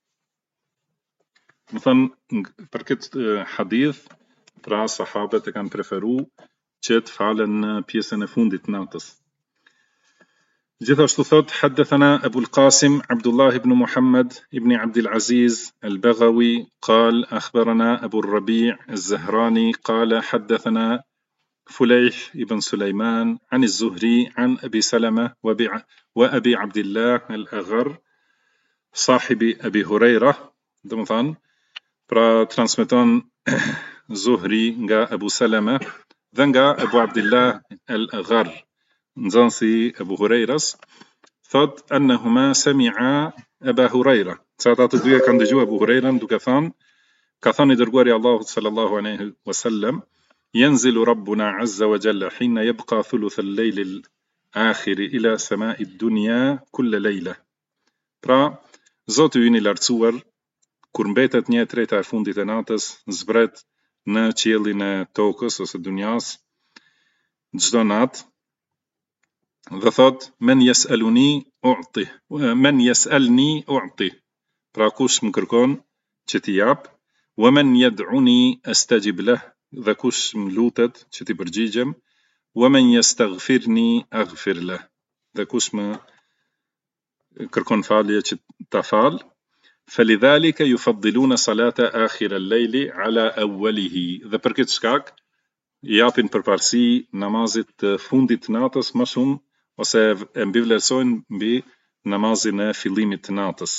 Më thënë, për këtë hadith, pra sahabët e kanë preferu që të falen në pjesën e fundit të natës. Gjithashtu thot, حدثنا أبو القاسم عبد الله بن محمد ابن عبد العزيز البغوي قال أخبرنا أبو الربيع الزهراني قال حدثنا فليح ابن سليمان عن الزهري عن أبي سلمة وأبي عبد الله الأغر صاحب أبي هريرة. دمثان pra transmeton Zuhri nga Abu Salama dhe nga Abu Abdillah al-Aghar, nxënësi Abu Hurairas, thot annahuma sami'a Aba Huraira, se ata të dyja kanë dëgjuar Abu Hurairan duke thënë, ka thënë i dërguari Allahut sallallahu alaihi wasallam: yanzilu rabbuna azza wa jalla hina yabqa thuluth al-layl al-akhir ila sama'i ad-dunya kull layla. Pra Zoti ynë i lartësuar kur mbetet 1/3 e fundit e natës, zbret në qiellin e tokës ose dunjas çdo natë dhe thot: men yasaluni u'ti, men yasalni u'ti, pra kush më kërkon që t'i jap, wa men yad'uni astajib lah, dhe kush më lutet që t'i përgjigjem, wa men yastaghfirni aghfir lah, dhe kush më kërkon falje që ta fal. فلذلك يفضلون صلاة آخر الليل على أوله. Dhe për këtë shkak japin përparësi namazit të fundit të natës më shumë ose e mbivlerësojnë mbi namazin e fillimit të natës.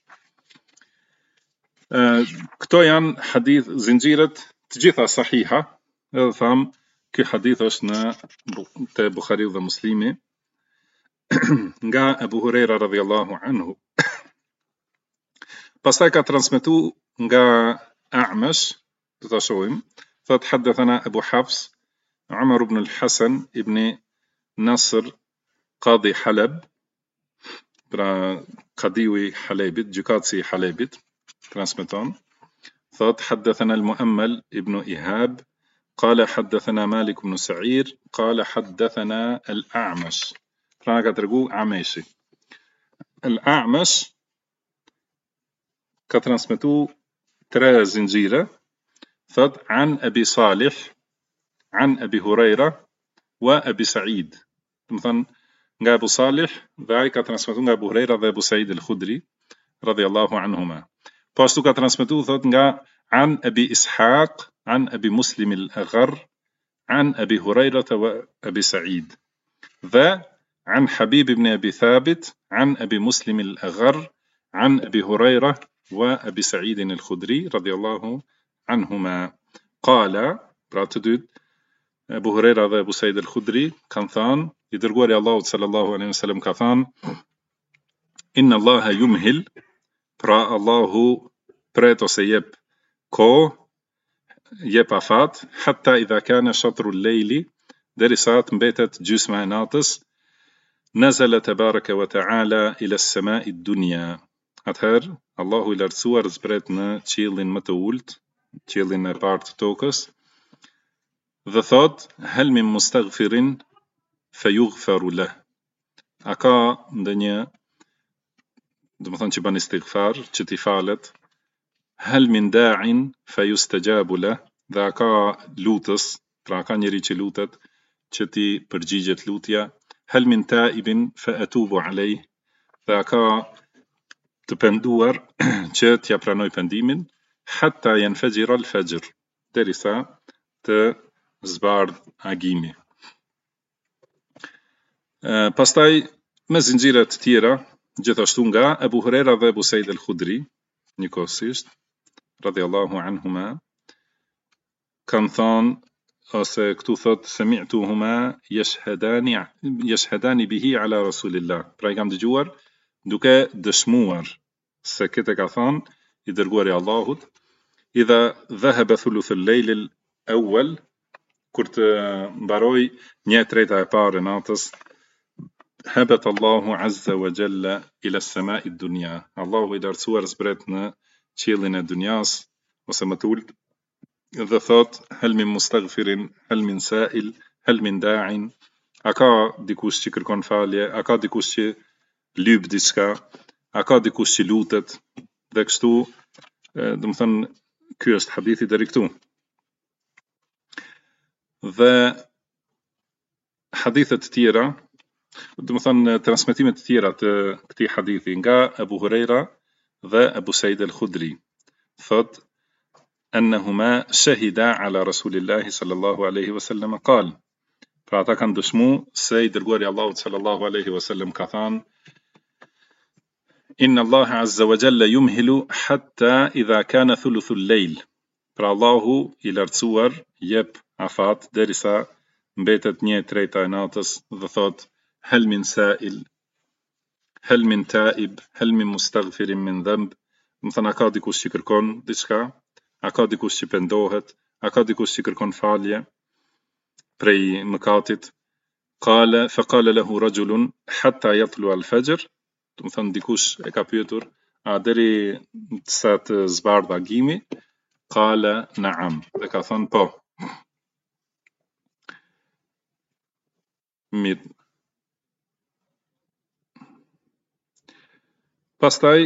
Këto janë hadith zinxhirët të gjitha sahiha, edhe tham ky hadith është në te Buhariu dhe Muslimi nga Abu Huraira radhiyallahu anhu. Pastaj ka transmetu nga A'mash, do ta shohim, thot haddathana Abu Hafs Umar ibn al-Hasan ibn Nasr Qadi Halab, pra Qadiu i Halebit, gjykatësi i Halebit, transmeton, thot haddathana al-Mu'ammal ibn Ihab qala haddathana Malik ibn Sa'ir qala haddathana al-A'mash. Pra ka tregu Ameshi. Al-A'mash ka transmetu 3 zinxhire, thot an Abi Salih an Abi Huraira wa Abi Sa'id. Do të thënë nga Abu Salih dhe ai ka transmetu nga Abu Huraira dhe Abu Sa'id al-Khudri radhiyallahu anhuma. Po ashtu ka transmetu thot nga an Abi Ishaq an Abi Muslim al-Aghar an Abi Huraira wa Abi Sa'id, dhe an Habib ibn Abi Thabit an Abi Muslim al-Aghar an Abi Huraira وأبي سعيد الخدري رضي الله عنهما قال. Pra të dytë, Abu Huraira dhe Abu Sa'id al-Khudri kanë thënë, i dërguari Allahut sallallahu alaihi wasallam ka thënë: inna Allaha yumhil, pra Allahu pret ose jep kohë, jep afat, hatta idha kana shatru al-layli, derisa të mbetet gjysma e natës, nazala tabaraka wa ta'ala ila as-sama'i ad-dunya. Atëherë Allahu i lartësuar zbret në qiellin më të ulët, qiellin e parë të tokës, dhe thot: hal min mustaghfirin fayughfaru lah. A ka ndonjë, do të thonë që bën istighfar, që t'i falet? Hal min da'in fayustajabu lah. Dhe a ka lutës, pra ka njëri që lutet që t'i përgjigjet lutja? Hal min ta'ibin fa atubu alayh. Dhe a ka të penduar që t'ja pranoj pendimin? Hatta yanfajira al-fajr, derisa të zbardh agimi. Pastaj me zinxhire të tjera, gjithashtu nga Abu Huraira dhe Abu Sa'id al-Khudri, njëkohësisht, radhiyallahu anhuma kanë thonë, ose këtu thot sami'tuhuma yashhadani bihi ala rasulillah. Pra I kam dëgjuar duke dëshmuar se këtë ka thonë I dërguari Allahut, idha dhahaba thuluthul layl al-awwal, kur të mbaroj 1/3 e parë e natës, habat Allahu azza wa jalla ila as-sama'i ad-dunya. Allahu I lartësuar zbret në qiellin e dunjas ose më të ulët, dhe thot hal min mustaghfirin, hal min sa'il, hal min da'in. A ka dikush që kërkon falje, a ka dikush që lyp diçka, a ka dikush që lutet, dhe kështu, do të thënë, ky është hadithi deri këtu. Dhe hadithet të tjera, do të thënë transmetimet të tjera të këtij hadithi nga Abu Huraira dhe Abu Sa'id al-Khudri, thot أنهما شهدا على رسول الله صلى الله عليه وسلم قال. Pra ata kanë dëshmu se I dërguari Allahut sallallahu alaihi wasallam ka thënë Inna Allah azza wa jalla yumhilu hatta idha kana thuluthul layl. Pra Allahu I lartësuar jep afat derisa mbetet 1/3 e natës, dhe thot hal min sa'il, hal min ta'ib, hal min mustaghfirin min dhanb. Më thënë a ka dikush që kërkon diçka, a ka dikush që pendohet, a ka dikush që kërkon falje prej mëkatit. Qala fa qala lahu rajulun hatta yatlu al-fajr. Do të thënë dikush e ka pyetur, a deri sa të zbardh agimi? Qala na'am. Dhe ka thënë po. Mirë. Pastaj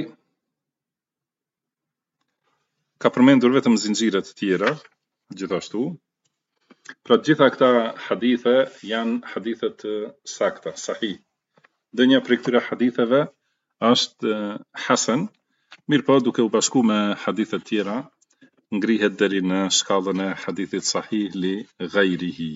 ka përmendur vetëm zinxhire të tjera, gjithashtu. Pra gjitha këta hadithe janë hadithe të sakta, sahih. Dënja prej këtyre haditheve është hasan, mirë po duke u bashku me hadithe të tjera, ngrihet deri në shkallën e hadithit sahih li ghayrihi.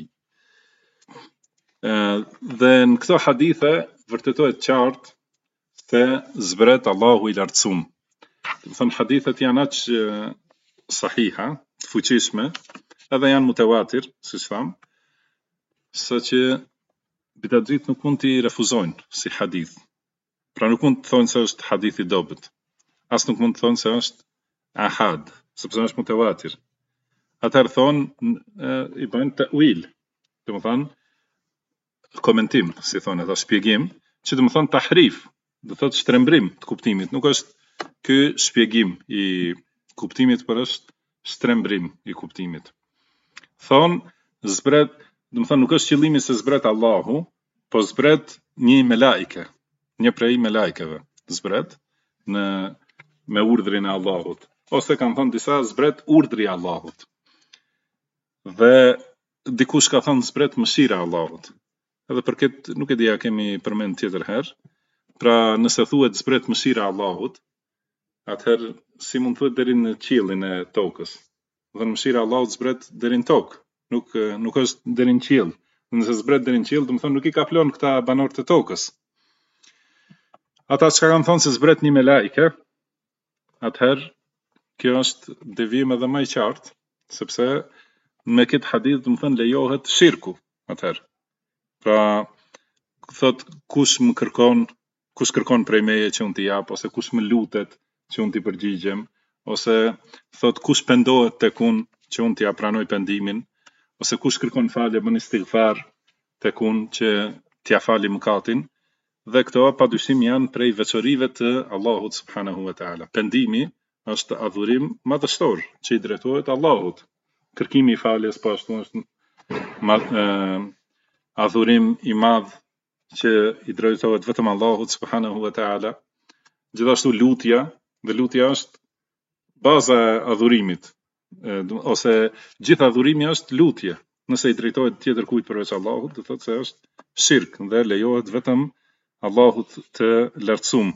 Dhe në këto hadithe vërtetohet qartë se zbret Allahu I lartësuar. Do të thënë hadithet janë aq sahiha, të fuqishme, edhe janë mutawatir, siç tham, saqë bidatxhit nuk mund t'i refuzojnë si hadith. Pra nuk mund të thonë se është hadith I dobët, as nuk mund të thonë se është ahad, sepse është mutawatir. Atëherë thonë I bëjnë ta'wil, do të thënë komentim, si thonë ata, shpjegim, që do të thonë tahrif, do thotë shtrembrim të kuptimit, nuk është ky shpjegim I kuptimit, por është shtrembrim I kuptimit. Thon zbret, do të thonë nuk është qëllimi se zbret Allahu, po zbret një melaike, një prej melaikeve zbret me urdhrin e Allahut, ose kanë thënë disa zbret urdhri I Allahut. Dhe dikush ka thënë zbret mëshira e Allahut. Edhe për këtë nuk e di, a kemi përmend tjetër herë. Pra nëse thuhet zbret mëshira e Allahut, atëherë si mund thuhet deri në qiellin e tokës. Dhe mëshira e Allahut zbret deri në tokë, nuk është deri në qiell. Nëse zbret deri në qiell, do të thonë nuk I kaplon këta banorët e tokës. Ata çka kanë thonë se zbret një melaike, atëherë kjo është devijim edhe më I qartë, sepse me këtë hadith do të thonë lejohet shirku atëherë. Pra thot kush kërkon prej meje që unë t'i jap, ose kush më lutet që unë t'i përgjigjem, ose thot kush pendohet tek unë që unë t'i pranoj pendimin, ose kush kërkon falje bën istighfar tek unë që t'ia fali mëkatin. Dhe këto padyshim janë prej veçorive të Allahut subhanahu wa taala. Pendimi është adhurim madhështor që I drejtohet Allahut. Kërkimi I faljes po ashtu është adhurim I madh që I drejtohet vetëm Allahut subhanahu wa taala. Gjithashtu lutja, dhe lutja është baza e adhurimit, ose gjithë adhurimi është lutje. Nëse I drejtohet tjetër kujt përveç Allahut, do thotë se është shirk dhe lejohet vetëm Allahut të lartësuar.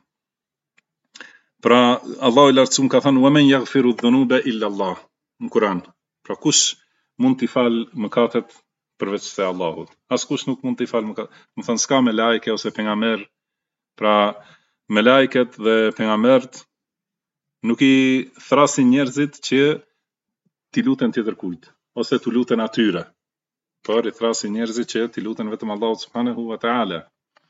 Pra Allahu I lartësuar ka thënë: "Wa man yaghfiru dhunuba illa Allah", në Kur'an. Pra kush mund t'i fal mëkatet përveç se Allahut? Askush nuk mund t'i fal mëkatet. Do thënë s'ka me lajke ose pejgamber. Pra me lajket dhe pejgambert nuk i thrasin njerëzit që t'i luten tjetër kujt, ose t'u luten atyre, por i thrasin njerëzit që t'i luten vetëm Allahut subhanahu wa ta'ala.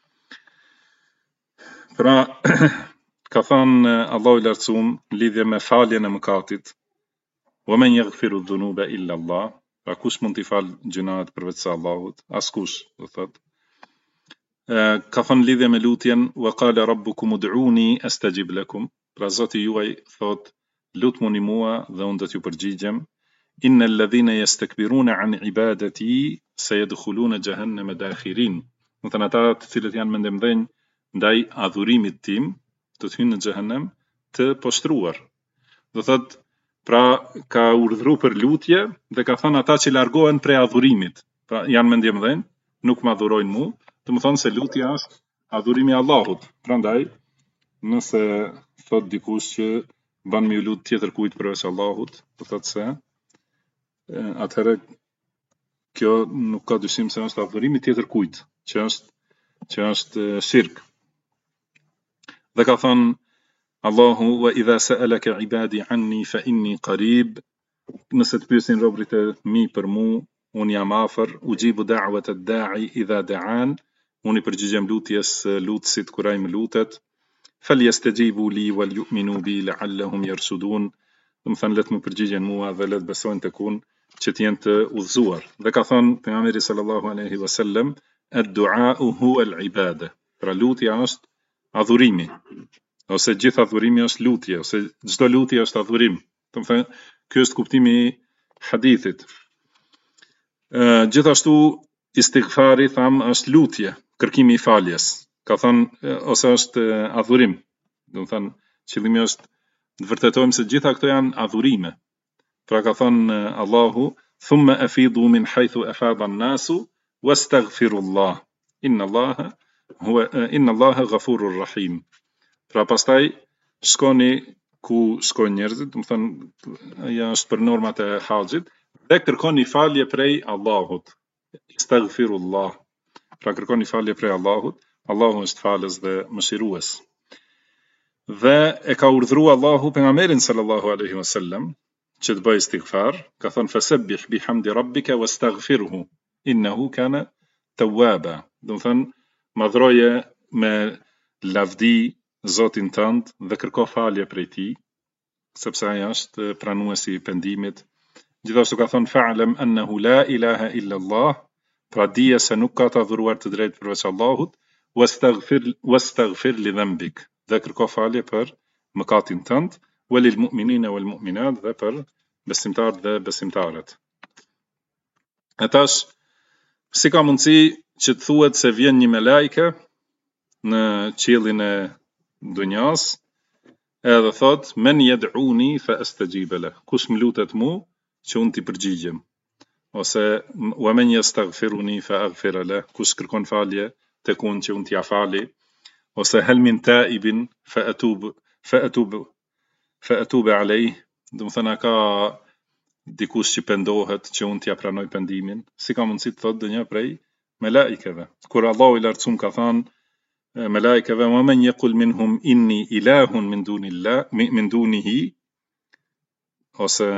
Pra, ka thënë Allahu i lartësuar lidhje me faljen e mëkatit, wa men yaghfiru dhunuba illa Allah, pra kush mund t'i fal gjunat përveç se Allahut? Askush, do thotë. Ka thënë lidhje me lutjen, wa qala rabbukum ud'uni astajib lakum, pra Zoti juaj thot lutmuni mua dhe unë do t'ju përgjigjem. Innal ladhina yastakbiruna an ibadati sayadkhuluna jahannama dakhirin. Do të thënë ata të cilët janë mendemdhenj ndaj adhurimit tim, do të hynë në xhehenem të poshtruar. Do thotë, pra ka urdhëruar për lutje dhe ka thënë ata që largohen prej adhurimit, pra janë mendjemdhenj, nuk më adhurojnë mua, do të thonë se lutja është adhurimi i Allahut. Prandaj, nëse thot dikush që ban me lut tjetër kujt përveç Allahut, do thotë se atëherë kjo nuk ka dyshim se është adhurimi tjetër kujt, që është shirk. Dhe ka thënë Allahu, wa idha sa'alaka ibadi anni fa inni qarib, nëse të pyesin robërit e mi për mu, unë jam afër, ujibu da'wat ad-da'i idha da'an, unë i përgjigjem lutjes lutësit kur ai më lutet, falyastajibu li wal yu'minu bi la'allahum yarsudun, do të thënë le të më përgjigjen mua dhe le të besojnë tek unë që të jenë të udhëzuar. Dhe ka thënë pejgamberi sallallahu alaihi wasallam, ad-du'a'u huwa al-ibada, pra lutja është adhurimi, ose gjithë adhurimi është lutje, ose çdo lutje është adhurim. Do të thënë, ky është kuptimi i hadithit. Gjithashtu istighfari tham është lutje, kërkimi i faljes. Ka thënë ose është adhurim. Do të thënë, qëllimi është të vërtetojmë se gjitha këto janë adhurime. Pra ka thënë Allahu, thumma afidu min haythu afada an-nasu wastaghfirullah. Inna Allaha ghafurur rahim. Pra pastaj shkoni ku shkojnë njerëzit, do të thënë ajo është për normat e haxhit, dhe kërkoni falje prej Allahut. Istaghfirullah. Pra kërkoni falje prej Allahut. Allahu është falës dhe mëshirues. Dhe e ka urdhëruar Allahu pejgamberin sallallahu alaihi wasallam që të bëjë istighfar, ka thënë fasabbih bihamdi rabbika wastaghfirhu innahu kana tawwaba. Do të thënë madhroje me lavdi Zotin tënd dhe kërko falje prej tij, sepse ai është pranuesi i pendimit. Gjithashtu ka thënë fa'lam annahu la ilaha illa Allah, pra dije se nuk ka të adhuruar të drejtë përveç Allahut, wastaghfir li dhanbik, dhe kërko falje për mëkatin tënd, walil mu'minina wal mu'minat, dhe për besimtarët dhe besimtarët. E tash, si ka mundësi që të thuhet se vjen një melajke në qiellin e dunjas, edhe thot men yad'uni fa astajib lah, kush më lutet mu që unë t'i përgjigjem, ose wa men yastaghfiruni fa aghfir lah, kush kërkon falje tek unë që unë t'ja fali, ose hal min ta'ibin fa atub alayh, do të thënë ka dikush që pendohet që unë t'ja pranoj pendimin. Si ka mundësi të thotë ndonjë prej melajkeve, kur Allahu i lartësuar ka thënë melajkeve, wa men yaqul minhum inni ilahun min dunihi, ose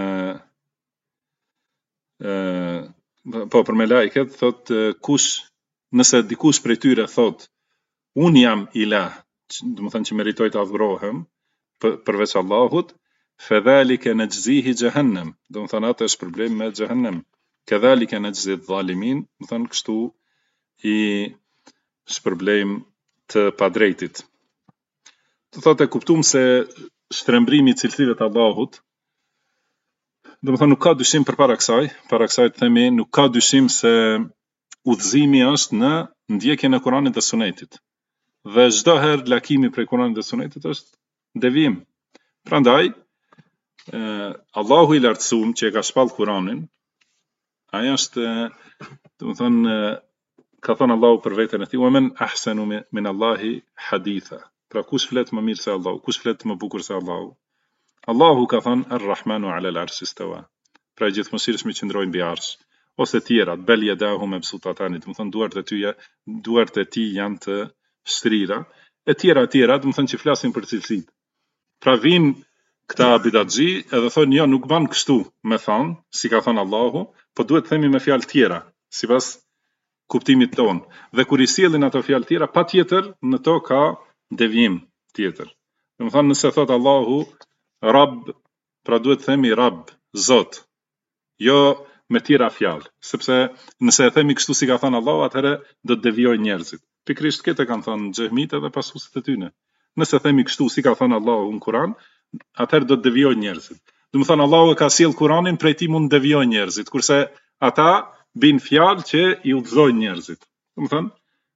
po për melajket thot kush, nëse dikush prej tyre thot un jam ilah, do të thënë që meritoj të adhurohem përveç Allahut, fadhalika najzihi jahannam, do të thënë atë është problem me xhehenem, kadhalika najzi adh-dhalimin, do të thënë kështu i shpërblejm të padrejtit. Do thotë kuptuam se shtrembrimi i cilësive të Allahut, do të thënë nuk ka dyshim para kësaj të themi nuk ka dyshim se udhëzimi është në ndjekjen e Kuranit dhe Sunetit. Dhe çdo herë lakimi prej Kuranit dhe Sunetit është devijim. Prandaj Allahu i lartësuar që e ka shpall Kuranin, ai është, do të thënë, ka thënë Allahu për veten e tij, "Wa man ahsanu min Allahi haditha." Pra kush flet më mirë se Allahu, kush flet më bukur se Allahu? Allahu ka thënë Ar-Rahmanu 'ala al-'arshi istawa. Pra gjithëmshirshmi që ndroi mbi arsh, ose tjerat, bel yadahu mabsutatani, do të thënë duart e tij janë të shtrira, e tjera, do të thënë që flasin për cilësitë. Pra vin këta bidatxhi edhe thonë jo, nuk ban kështu me thonë, si ka thënë Allahu, po duhet themi me fjalë tjera, sipas kuptimit tonë. Dhe kur I sjellin ato fjalë tjera, patjetër në to ka devijim tjetër. Domethënë nëse thot Allahu Rabb, pra duhet themi Rabb, Zot, jo me tjera fjalë, sepse nëse e themi kështu si ka thënë Allahu, atëherë do të devijojnë njerëzit. Pikrisht këtë kanë thënë xehmit edhe pasuesit e tyre. Nëse themi kështu si ka thënë Allahu në Kur'an, atëherë do të devijojnë njerëzit. Domethënë Allahu e ka sjell Kur'anin prej tij mund devijojnë njerëzit, kurse ata bin fjalë që I udhëzojnë njerëzit. Domethënë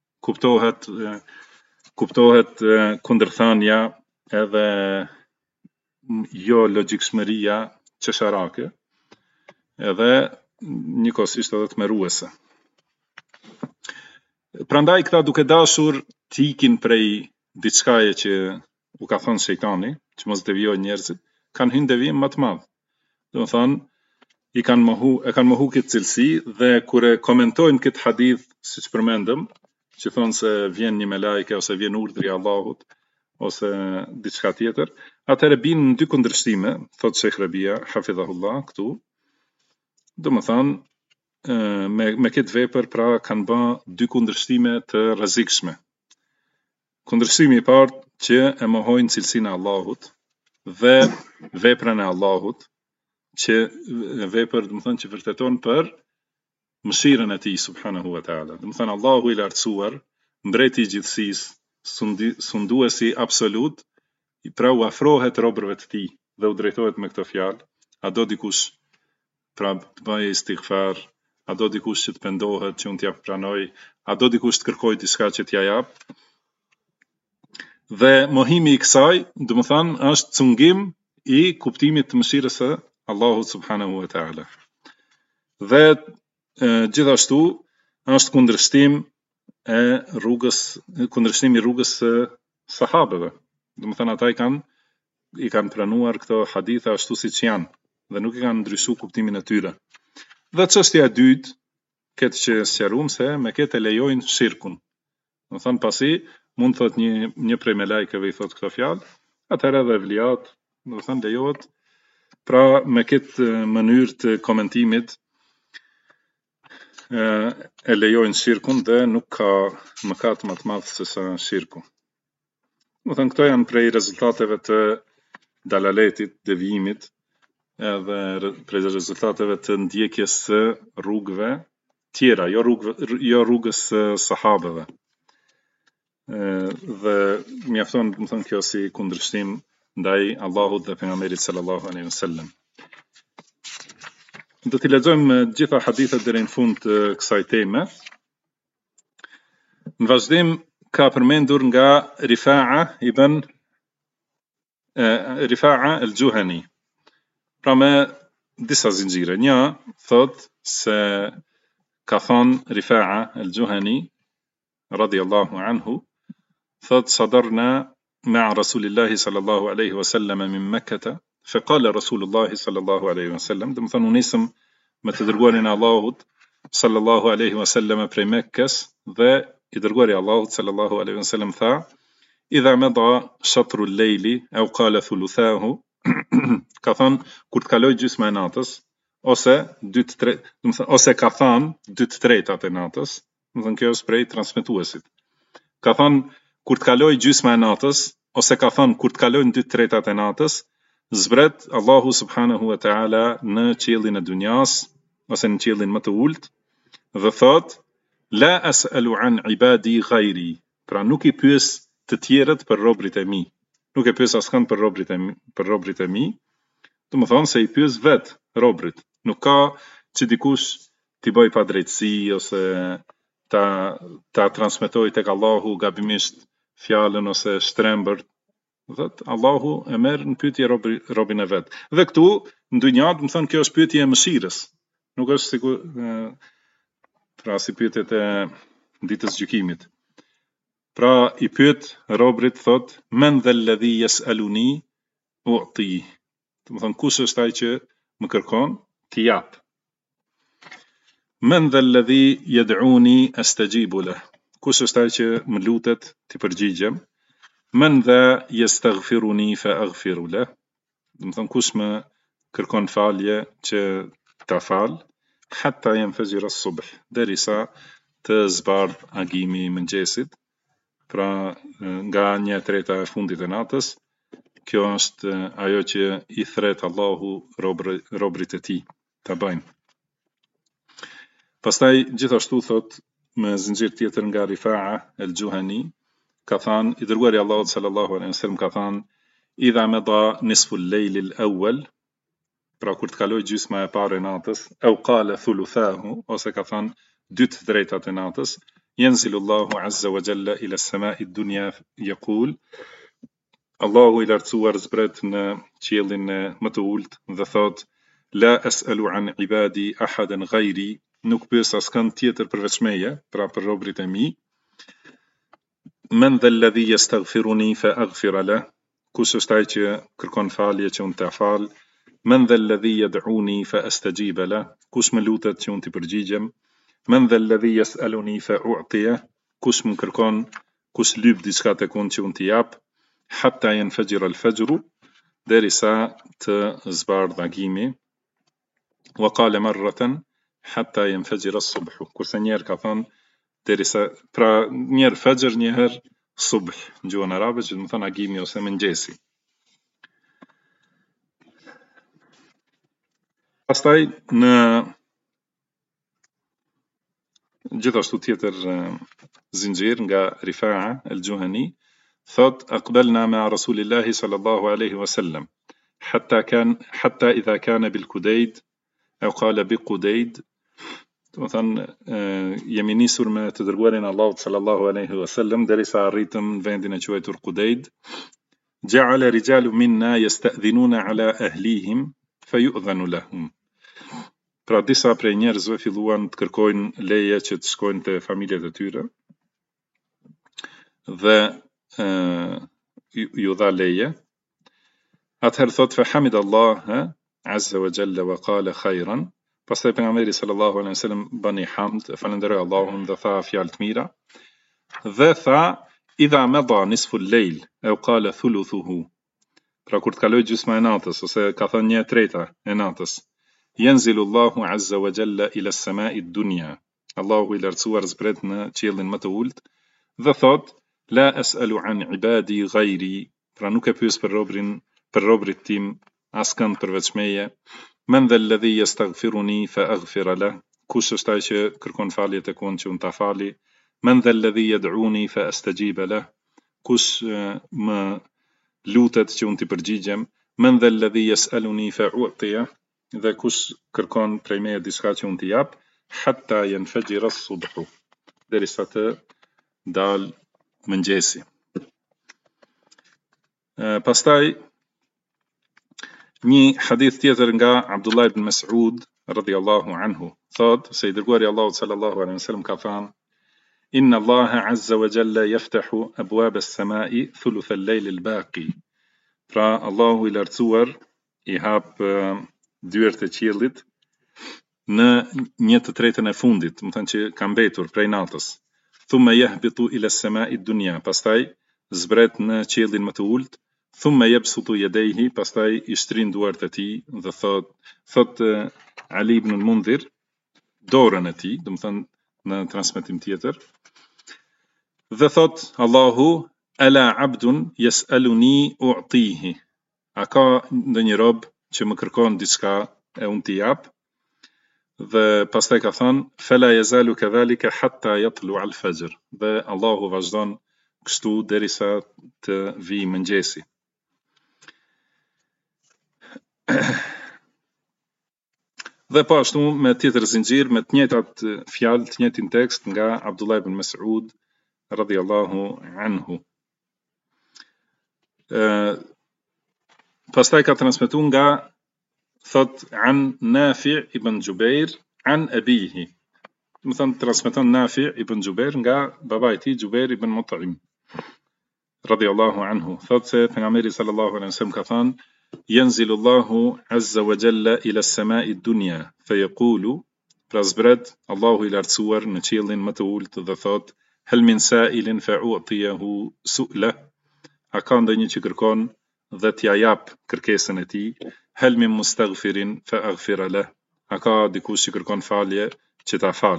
kuptohet kundërthënia edhe jo logjikshmëria çesharake, edhe njëkohësisht edhe tmerruese. Prandaj këta duke dashur të ikin prej diçkaje që u ka thënë shejtani, që mos devijojnë njerëzit, kanë hyrë devijim më të madh. Domethënë e kanë mohu këtë cilësi dhe kur e komentojnë këtë hadith, siç përmendëm, që thonë se vjen një melajke ose vjen urdhri I Allahut ose diçka tjetër, atëherë bin në dy kundërshtime, thot Sheikh Rabia hafidhahullah këtu. Domethënë me këtë vepër pra kanë bë dy kundërshtime të rrezikshme. Kundërshtimi I parë që e mohojnë cilësinë e Allahut dhe veprën e Allahut, që vepër domethënë që vërteton për mëshirën e Tij subhanahu wa taala. Domethënë Allahu I lartësuar, mbreti I gjithësisë, sunduesi absolut, pra u afrohet robërve të Tij dhe u drejtohet me këtë fjalë. A do dikush pra të bëjë istighfar, a do dikush që të pendohet që unë t'ja pranoj, a do dikush të kërkoj diçka që t'ja jap. Dhe mohimi I kësaj, domethënë është cungim I kuptimit të mëshirës së Allahut subhanahu wa taala. Dhe gjithashtu është kundërshtim I rrugës së sahabeve. Domethënë ata I kanë pranuar këto hadithe ashtu siç janë dhe nuk I kanë ndryshuar kuptimin e tyre. Dhe çështja e dytë, këtë që sqaruam se me këtë lejojnë shirkun. Domethënë pasi mund thot një prej me lajkeve I thot këto fjalë, atëherë edhe vliat, domethënë lejohet pra me këtë mënyrë të komentimit e lejojnë shirkun dhe nuk ka mëkat më të madh se sa shirku. Domethënë këto janë prej rezultateve të dalaletit, devijimit, edhe prej rezultateve të ndjekjes së rrugëve tjera, jo rrugës së sahabeve. Dhe mjafton domethënë kjo si kundërshtim ndaj Allahut dhe pejgamberit sallallahu alaihi wasallam. Do t'i lexojmë gjitha hadithet deri në fund të kësaj teme. Në vazhdim ka përmendur nga Rifa'a al-Juhani. Pra me disa zinxhire. Një thot se ka thonë Rifa'a al-Juhani radiyallahu anhu, thot sadarna ma'a Rasulillahi sallallahu alaihi wasallam min Makkah. فقال رسول الله صلى الله عليه وسلم domethënë unisëm me të dërguarin e Allahut sallallahu alaihi wasallam prej Mekkës dhe I dërguari I Allahut sallallahu alaihi wasallam tha idha mada shatru al-layli aw qala thuluthahu ka thënë kur të kaloj gjysma e natës ose 2/3 domethënë ose ka thënë 2/3 e natës, domethënë kjo është prej transmetuesit. Ka thënë kur të kaloj gjysma e natës ose ka thënë kur të kalojnë 2/3 e natës, zbret Allahu subhanahu wa ta'ala në qiellin e dunjas ose në qiellin më të ulët dhe thot la as'alu an ibadi ghairi, pra nuk I pyes të tjerët për robrit e mi, nuk e pyes askënd për robrit e mi, domethënë se I pyes vet robrit, nuk ka që dikush t'i bëj pa drejtësi ose ta transmetoj tek Allahu gabimisht fjalën ose shtrembërt. Thot Allahu e merr në pyetje robin e vet. Dhe këtu në dynjë, do të thonë kjo është pyetje e mëshirës. Nuk është sikur pra si pyetjet e ditës gjykimit. Pra I pyet robrit thot men dhal ladhi yas'aluni u'ti. Do të thonë kush është ai që më kërkon t'i jap. Men dhal ladhi yad'uni astajibu lah. Kush është ai që më lutet t'i përgjigjem. Men dha yastaghfiruni fa aghfiru lah. دمثن kush më kërkon falje që ta fal, hatta yanfajira as-subh, derisa të zbardh agimi i mëngjesit, pra nga 1/3 e fundit e natës. Kjo është ajo që i thret Allahu robrit e tij ta bëjnë. Pastaj gjithashtu thot me zinxhir tjetër nga Rifa'a el-Juhani, ka thënë i dërguari Allahut sallallahu alaihi wasallam ka thënë idha mada nisfu al-layl al-awwal, pra kur të kaloj gjysma e parë e natës, au qala thuluthahu, ose ka thënë 2/3 e natës, yanzilu Allahu azza wa jalla ila as-sama'i ad-dunya yaqul, Allahu i lartësuar zbret në qiellin më të ulët dhe thot la as'alu an ibadi ahadan ghayri, nuk pyes askënd tjetër përveç meje, pra për robrit e mi. Men dha alladhi yastaghfiruni fa aghfir lah, kush është ai që kërkon falje që unë t'a fal. Men dha alladhi yad'uni fa astajib lah, kush më lutet që unë t'i përgjigjem. Men dha alladhi yas'aluni fa u'tiyah, kush më kërkon, kush lyp diçka tek unë që unë t'i jap. Hatta yanfajira al-fajru, derisa të zbardh agimi. Wa qala marratan hatta yanfajira as-subh, kurse njerë ka thënë derisa, pra njerë fajr, njerë subh në gjuhën arabe, që do të thonë agimi ose mëngjesi. Pastaj në gjithashtu tjetër zinxhir nga Rifa'a el-Juhani, thot aqbalna ma Rasulillahi sallallahu alaihi wasallam hatta idha kana bil Kudayd au qala bi Qudayd, do të thonë jemi nisur me të dërguarin Allahut sallallahu alaihi wasallam derisa arritëm në vendin e quajtur Qudayd. Ja'ala rijalu minna yasta'dhinuna ala ahlihim fayu'dhanu lahum, pra disa prej njerëzve filluan të kërkojnë leje që të shkojnë te familjet e tyre dhe ju dha leje. Atëherë thot fa hamidallah azza wa jalla wa qala khayran, pastaj pejgamberi sallallahu alaihi wasallam bani hamd, falenderoi Allahun dhe tha fjalë të mira dhe tha idha mada nisfu al-layl au qala thuluthuhu, pra kur të kaloj gjysma e natës ose ka thënë 1/3 e natës, yanzilu Allahu azza wa jalla ila as-sama'i ad-dunya, Allahu i lartësuar zbret në qiellin më të ulët dhe thot la as'alu an ibadi ghayri, pra nuk e pyes për robrit tim askënd përveç meje. Men dha alladhi yastaghfiruni fa aghfir lah, kush është ai që kërkon falje tek unë që unë ta fali. Men dha alladhi yad'uni fa astajib lah, kush më lutet që unë t'i përgjigjem. Men dha alladhi yas'aluni fa u'tiyah, dhe kush kërkon prej meje diçka që unë t'i jap. Hatta yanfajira as-subh, derisa të dal mëngjesi. Pastaj një hadith tjetër nga Abdullah ibn Mas'ud radhiyallahu anhu, thot se i dërguari Allahut sallallahu alaihi wasallam ka thënë inna Allaha azza wa jalla yaftahu abwab as-sama'i thuluth al-layl al-baqi, pra Allahu i lartësuar i hap dyert e qiellit në 1/3 e fundit, do të thënë që ka mbetur prej natës. Thumma yahbitu ila as-sama'i ad-dunya, pastaj zbret në qiellin më të ulët. Thumma yabsutu yadayhi, pastaj i shtrin duart e tij dhe thot Ali ibn al-Mundhir, dorën e tij, do të thënë në transmetim tjetër, dhe thot Allahu ala abdun yas'aluni u'tihi, a ka ndonjë rob që më kërkon diçka e unë t'i jap. Dhe pastaj ka thënë fala yazalu kadhalika hatta yatlu al-fajr, dhe Allahu vazhdon kështu derisa të vijë mëngjesi. Dhe po ashtu me tjetër zinxhir me të njëjtat fjalë, të njëjtin tekst nga Abdullah ibn Mas'ud radhiyallahu anhu. Pastaj ka transmetuar nga thot an Nafi' ibn Jubair an abihi, do të thënë transmeton Nafi' ibn Jubair nga babai i tij Jubair ibn Mut'im radhiyallahu anhu, thot se pejgamberi sallallahu alaihi wasallam ka thënë yanzilu Allahu azza wa jalla ila as-sama'i ad-dunya fayaqulu, pra zbret Allahu i lartësuar në qiellin më të ulët dhe thot hal min sa'ilin fa'u'tiyahu su'la, a ka ndonjë që kërkon dhe t'ja jap kërkesën e tij, hal min mustaghfirin fa aghfir lah. A ka dikush që kërkon falje që ta fal.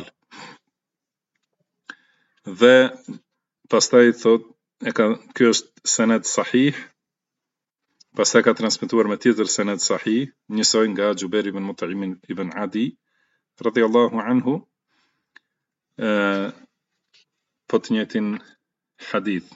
Dhe pastaj thot ky është sanad sahih. Pastaj ka transmetuar me tjetër sanad sahih, njësoj nga Jubair ibn Mut'im ibn Adi radhiyallahu anhu, po të njëjtin hadith.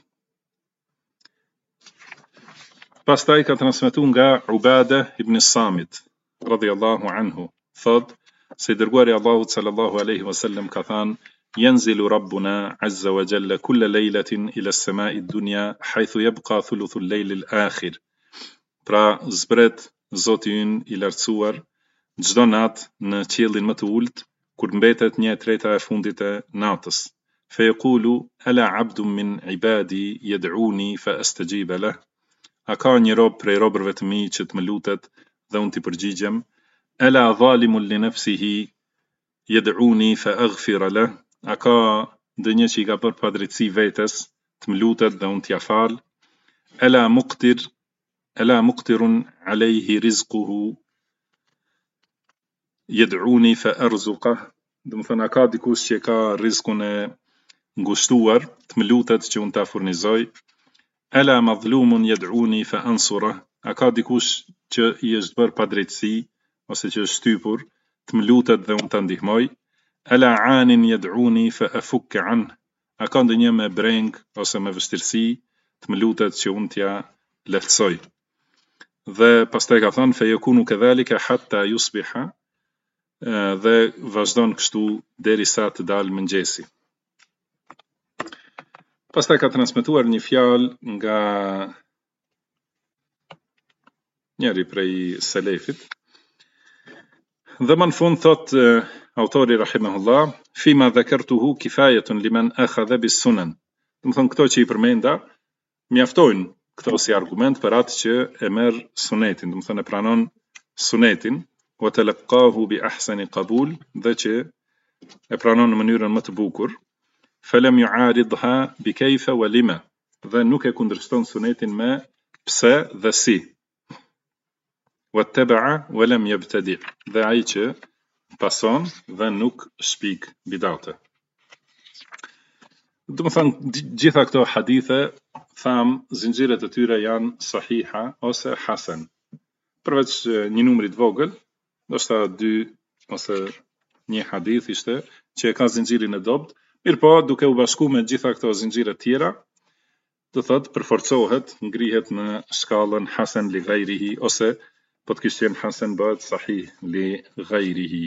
Pastaj ka transmetuar nga Ubada ibn Samit radhiyallahu anhu, thot se i dërguari Allahut sallallahu alaihi wasallam ka thënë: ينزل ربنا عز وجل كل ليلة إلى السماء الدنيا حيث يبقى ثلث الليل الآخر. Pra zbret Zoti ynë i lartësuar çdo natë në qiellin më të ulët, kur mbetet 1/3 e fundit e natës. Fa yaqulu ala abdun min ibadi yad'uni fa astajib lah. A ka një rob prej robërve të mi që të më lutet dhe unë t'i përgjigjem. Ala zalimun li nafsihi yad'uni fa aghfir lah. A ka ndonjë që i ka bërë padrejtësi vetes të më lutet dhe unë t'ja fal. Ala muqtirun alayhi rizquhu yad'uni fa arzuqah. Do të thënë, a ka dikush që ka rizkun e ngushtuar të më lutet që unë ta furnizoj. Ala madhlumun yad'uni fa ansurah. A ka dikush që i është bërë padrejtësi ose që është shtypur të më lutet dhe unë ta ndihmoj. Ala anin yad'uni fa afuk an. A ka ndonjë me breng ose me vështirësi të më lutet që unë t'ja lehtësoj. Dhe pastaj ka thënë fe yakunu kadhalika hatta yusbiha, dhe vazhdon kështu derisa të dalë mëngjesi. Pastaj ka transmetuar një fjalë nga njëri prej selefit. Dhe më në fund thot autori rahimahullah, fima dhakartuhu kifayatun liman akhadha bis sunan. Do të thonë, këto që i përmenda mjaftojnë këto si argument për atë që e merr sunetin, do të thonë e pranon sunetin, wa talaqahu bi ahsani qabul, dhe që e pranon në mënyrën më të bukur. Falam yu'aridha bi kayfa wa lima, dhe nuk e kundërshton sunetin me pse dhe si. Wattaba'a wa lam yabtadi, dhe ai që pason dhe nuk shpik bidate. Do të thënë, gjitha këto hadithe tham zinxhiret e tyre janë sahiha ose hasan. Përveç një numri të vogël, ndoshta 2 ose një hadith ishte që e ka zinxhirin e dobët, mirëpo duke u bashkuar me gjitha këto zinxhire të tjera, do thotë përforcohet, ngrihet në shkallën hasan li ghayrihi, ose po të kishte qenë hasan bëhet sahih li ghayrihi.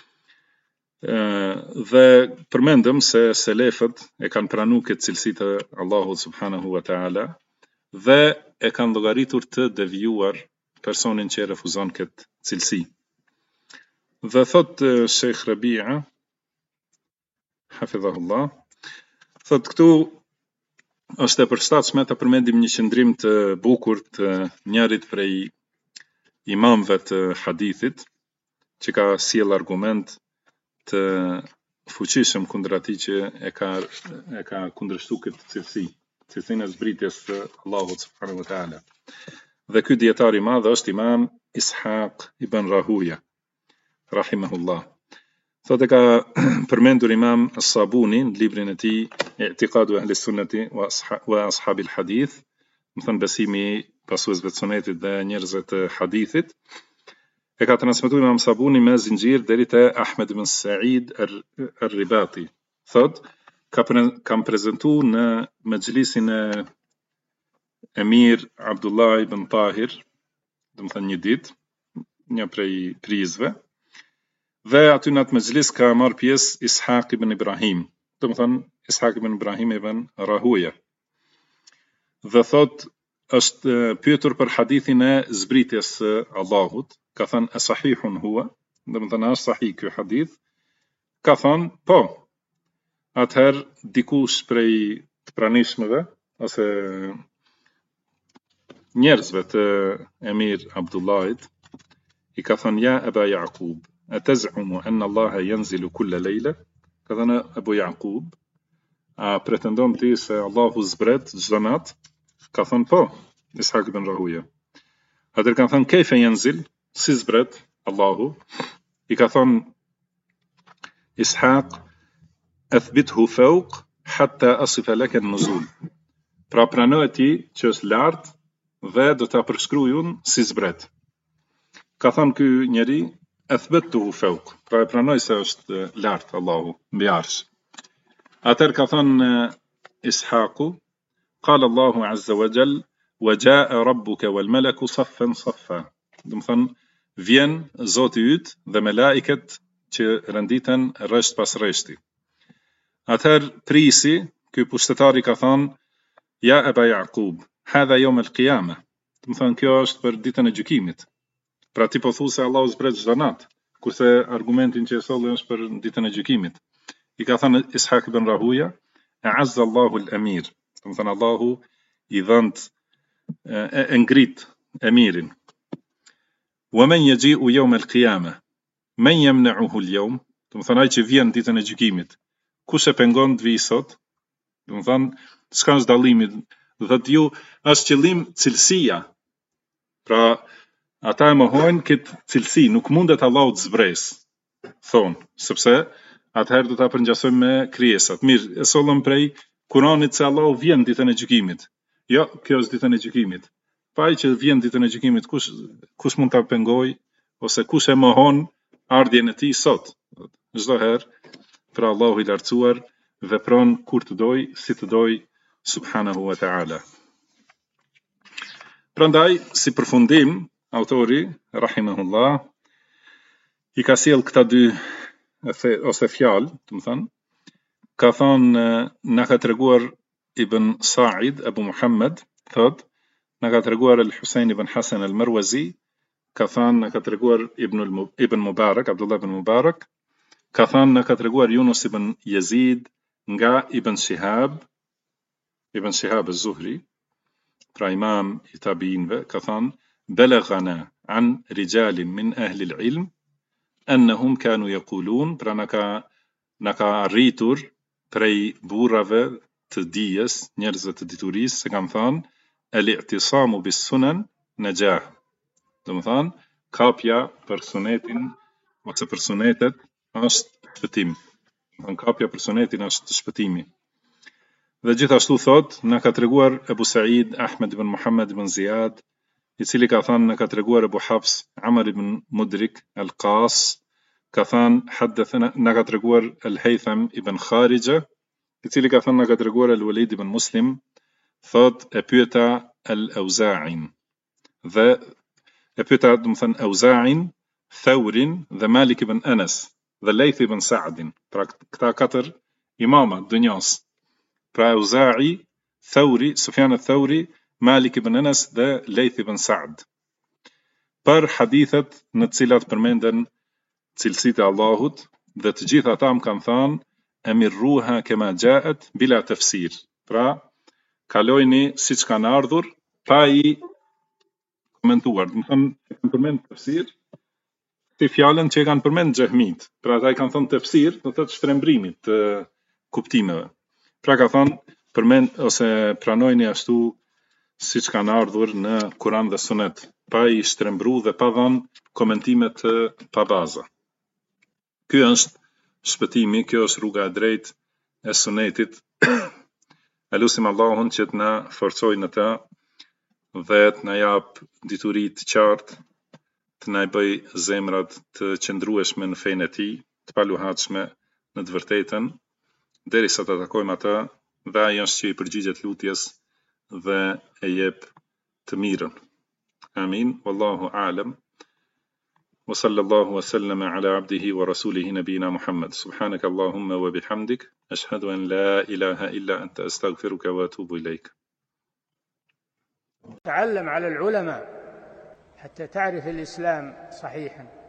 Dhe përmendëm se selefët e kanë pranuar këtë cilësi të Allahut subhanahu wa taala dhe e kanë llogaritur të devijuar personin që refuzon këtë cilësi. Dhe thot Sheikh Rabi'a hafidhahullah, thot këtu është e përshtatshme të përmendim një qëndrim të bukur të njërit prej imamëve të hadithit, që ka sjell argument të fuqishëm kundër atij që e ka kundërshtuar këtë cilësi, cilësinë e zbritjes së Allahut subhanahu wa taala. Dhe ky dietar i madh është Imam Ishaq ibn Rahuya rahimahullah. Thotë ka përmendur Imam As-Sabuni në librin e tij I'tiqadu ahli sunnati wa ashabil hadith, më thënë besimi pasuesve të sunetit dhe njerëzve të hadithit. E ka transmetuar Imam Sabuni me zinxhir deri te Ahmed ibn Sa'id ar-Ribati. Thot, kam prezantuar në mexhlisin e Emir Abdullah ibn Tahir, do të thënë një ditë, një prej prizve, dhe aty në atë mexhlis ka marrë pjesë Ishaq ibn Ibrahim, do të thënë Ishaq ibn Ibrahim ibn Rahuya. Dhe thot, është pyetur për hadithin e zbritjes së Allahut, ka thënë e sahihun hua, do të thënë është sahih ky hadith, ka thënë po. Atëherë dikush prej të pranishmëve ose njerëzve të Emir Abdullahit i ka thënë ja Aba Yaqub, ataz'umu anna Allah yanzilu kulla layla? Ka thënë Abu Yaqub, a pretendon ti se Allahu zbret çdo natë? Ka thënë po, Ishaq ibn Rahuya. هذا كان ثان كيف ينزل سيزبرت الله كان إسحاق أثبته فوق حتى أصف لك النزول برابرانوتي تشوس لارت dhe do ta përshkruajun si zbret. Ka thënë ky njeri athbatuhu fawq, pra e pranoj se është lart Allahu mbi arsh. Atëherë ka thënë Ishaku, qala Allahu azza wa jall wa jaa rabbuka wal malaku saffan saffa. Do të thënë vjen Zoti yt dhe me laiket që renditen rresht pas rreshti. Atëherë prisi, ky pushtetari ka thënë ja Aba Yaqub, hadha yawm al-qiyamah. Do të thënë kjo është për ditën e gjykimit. Pra ti po thu se Allahu zbret çdo natë, kurse argumentin që e solli është për ditën e gjykimit. I ka thënë Ishaq ibn Rahuja, a'azza Allahu al-amir. Do të thënë Allahu i dhënt e ngrit emirin. Wa man yaji'u yawm al-qiyamah, man yamna'uhu al-yawm. Do të thënë ai që vjen ditën e gjykimit, kush e pengon të vijë sot? Do të thënë s'ka as dallimi. Do thotë ju është qëllim cilësia. Pra ata e mohojnë këtë cilësi, nuk mundet Allahu të zbres, thonë, sepse atëherë do ta përngjasojmë me krijesat. Mirë, e sollëm prej Kuranit se Allahu vjen ditën e gjykimit. Jo, kjo është ditën e gjykimit. Pa ai që vjen ditën e gjykimit, kush mund ta pengoj ose kush e mohon ardhjen e tij sot? Çdo herë, pra Allahu i lartësuar vepron kur të doj, si të doj, subhanahu wa ta'ala. Prandaj, si përfundim, autori, rahimahullah, i ka sjell këta dy ose fjalë, do të thënë, ka thënë na ka treguar Ibn Sa'id Abu Muhammad, thot, na ka treguar Al-Husayn ibn Hasan Al-Marwazi, ka thënë na ka treguar Ibn Mubarak, Abdullah ibn Mubarak, ka thënë na ka treguar Yunus ibn Yazid nga Ibn Shihab az-Zuhri, pra imam i tabiinve, ka thënë balaghana an rijalin min ahli al-ilm annahum kanu yaqulun, pra na ka arritur prej burrave të dijes, njerëzve të diturisë, se kanë thënë al-i'tisamu bis-sunan najah. Do të thënë kapja për sunetin ose për sunetet është shpëtim. Kapja për sunetin është shpëtimi. Dhe gjithashtu thot, na ka treguar Abu Sa'id Ahmed ibn Muhammad ibn Ziyad, i cili ka thënë na ka treguar Abu Hafs Amr ibn Mudrik Al-Qas, ka thënë haddathana, na ka treguar Al-Haytham ibn Kharija, i cili ka thënë na ka treguar Al-Walid ibn Muslim, thot e pyeta Al-Auza'in. Dhe e pyeta, do të thënë Auza'in, Thawrin dhe Malik ibn Anas dhe Layth ibn Sa'din. Pra këta katër imama dunjas. Pra Auza'i, Thawri, Sufjan al-Thawri, Malik ibn Anas dhe Layth ibn Sa'd. Për hadithet në të cilat përmenden cilësitë e Allahut dhe të gjitha ata më kanë thënë emirruha kema ja'at bila tafsir. Pra kalojni siç kanë ardhur pa i komentuar. Do të thënë kanë përmend tafsir ti fjalën që e kanë përmend xehmit. Pra ata i kanë thënë tafsir, do të thotë shtrembrimit të kuptimeve. Pra ka thënë përmend ose pranojni ashtu siç kanë ardhur në Kur'an dhe Sunet, pa i shtrembru dhe pa dhënë komentime të pabaza. Ky është shpëtimi, kjo është rruga e drejtë e Sunetit. Elusim Allahun që të na forcojë në të dhe të na jap dituri të qartë, të na bëj zemrat të qëndrueshme në fenë e tij, të paluhatshme në të vërtetën, derisa të takojmë atë dhe ai është që i përgjigjet lutjes dhe e jep të mirën. Amin. Wallahu a'lam. Wa sallallahu wa sallama ala abdihi wa rasulihi nabina Muhammad. Subhanaka Allahumma wa bihamdik, ashhadu an la ilaha illa anta astaghfiruka wa atubu ilayk. تعلم على العلماء حتى تعرف الإسلام صحيحا.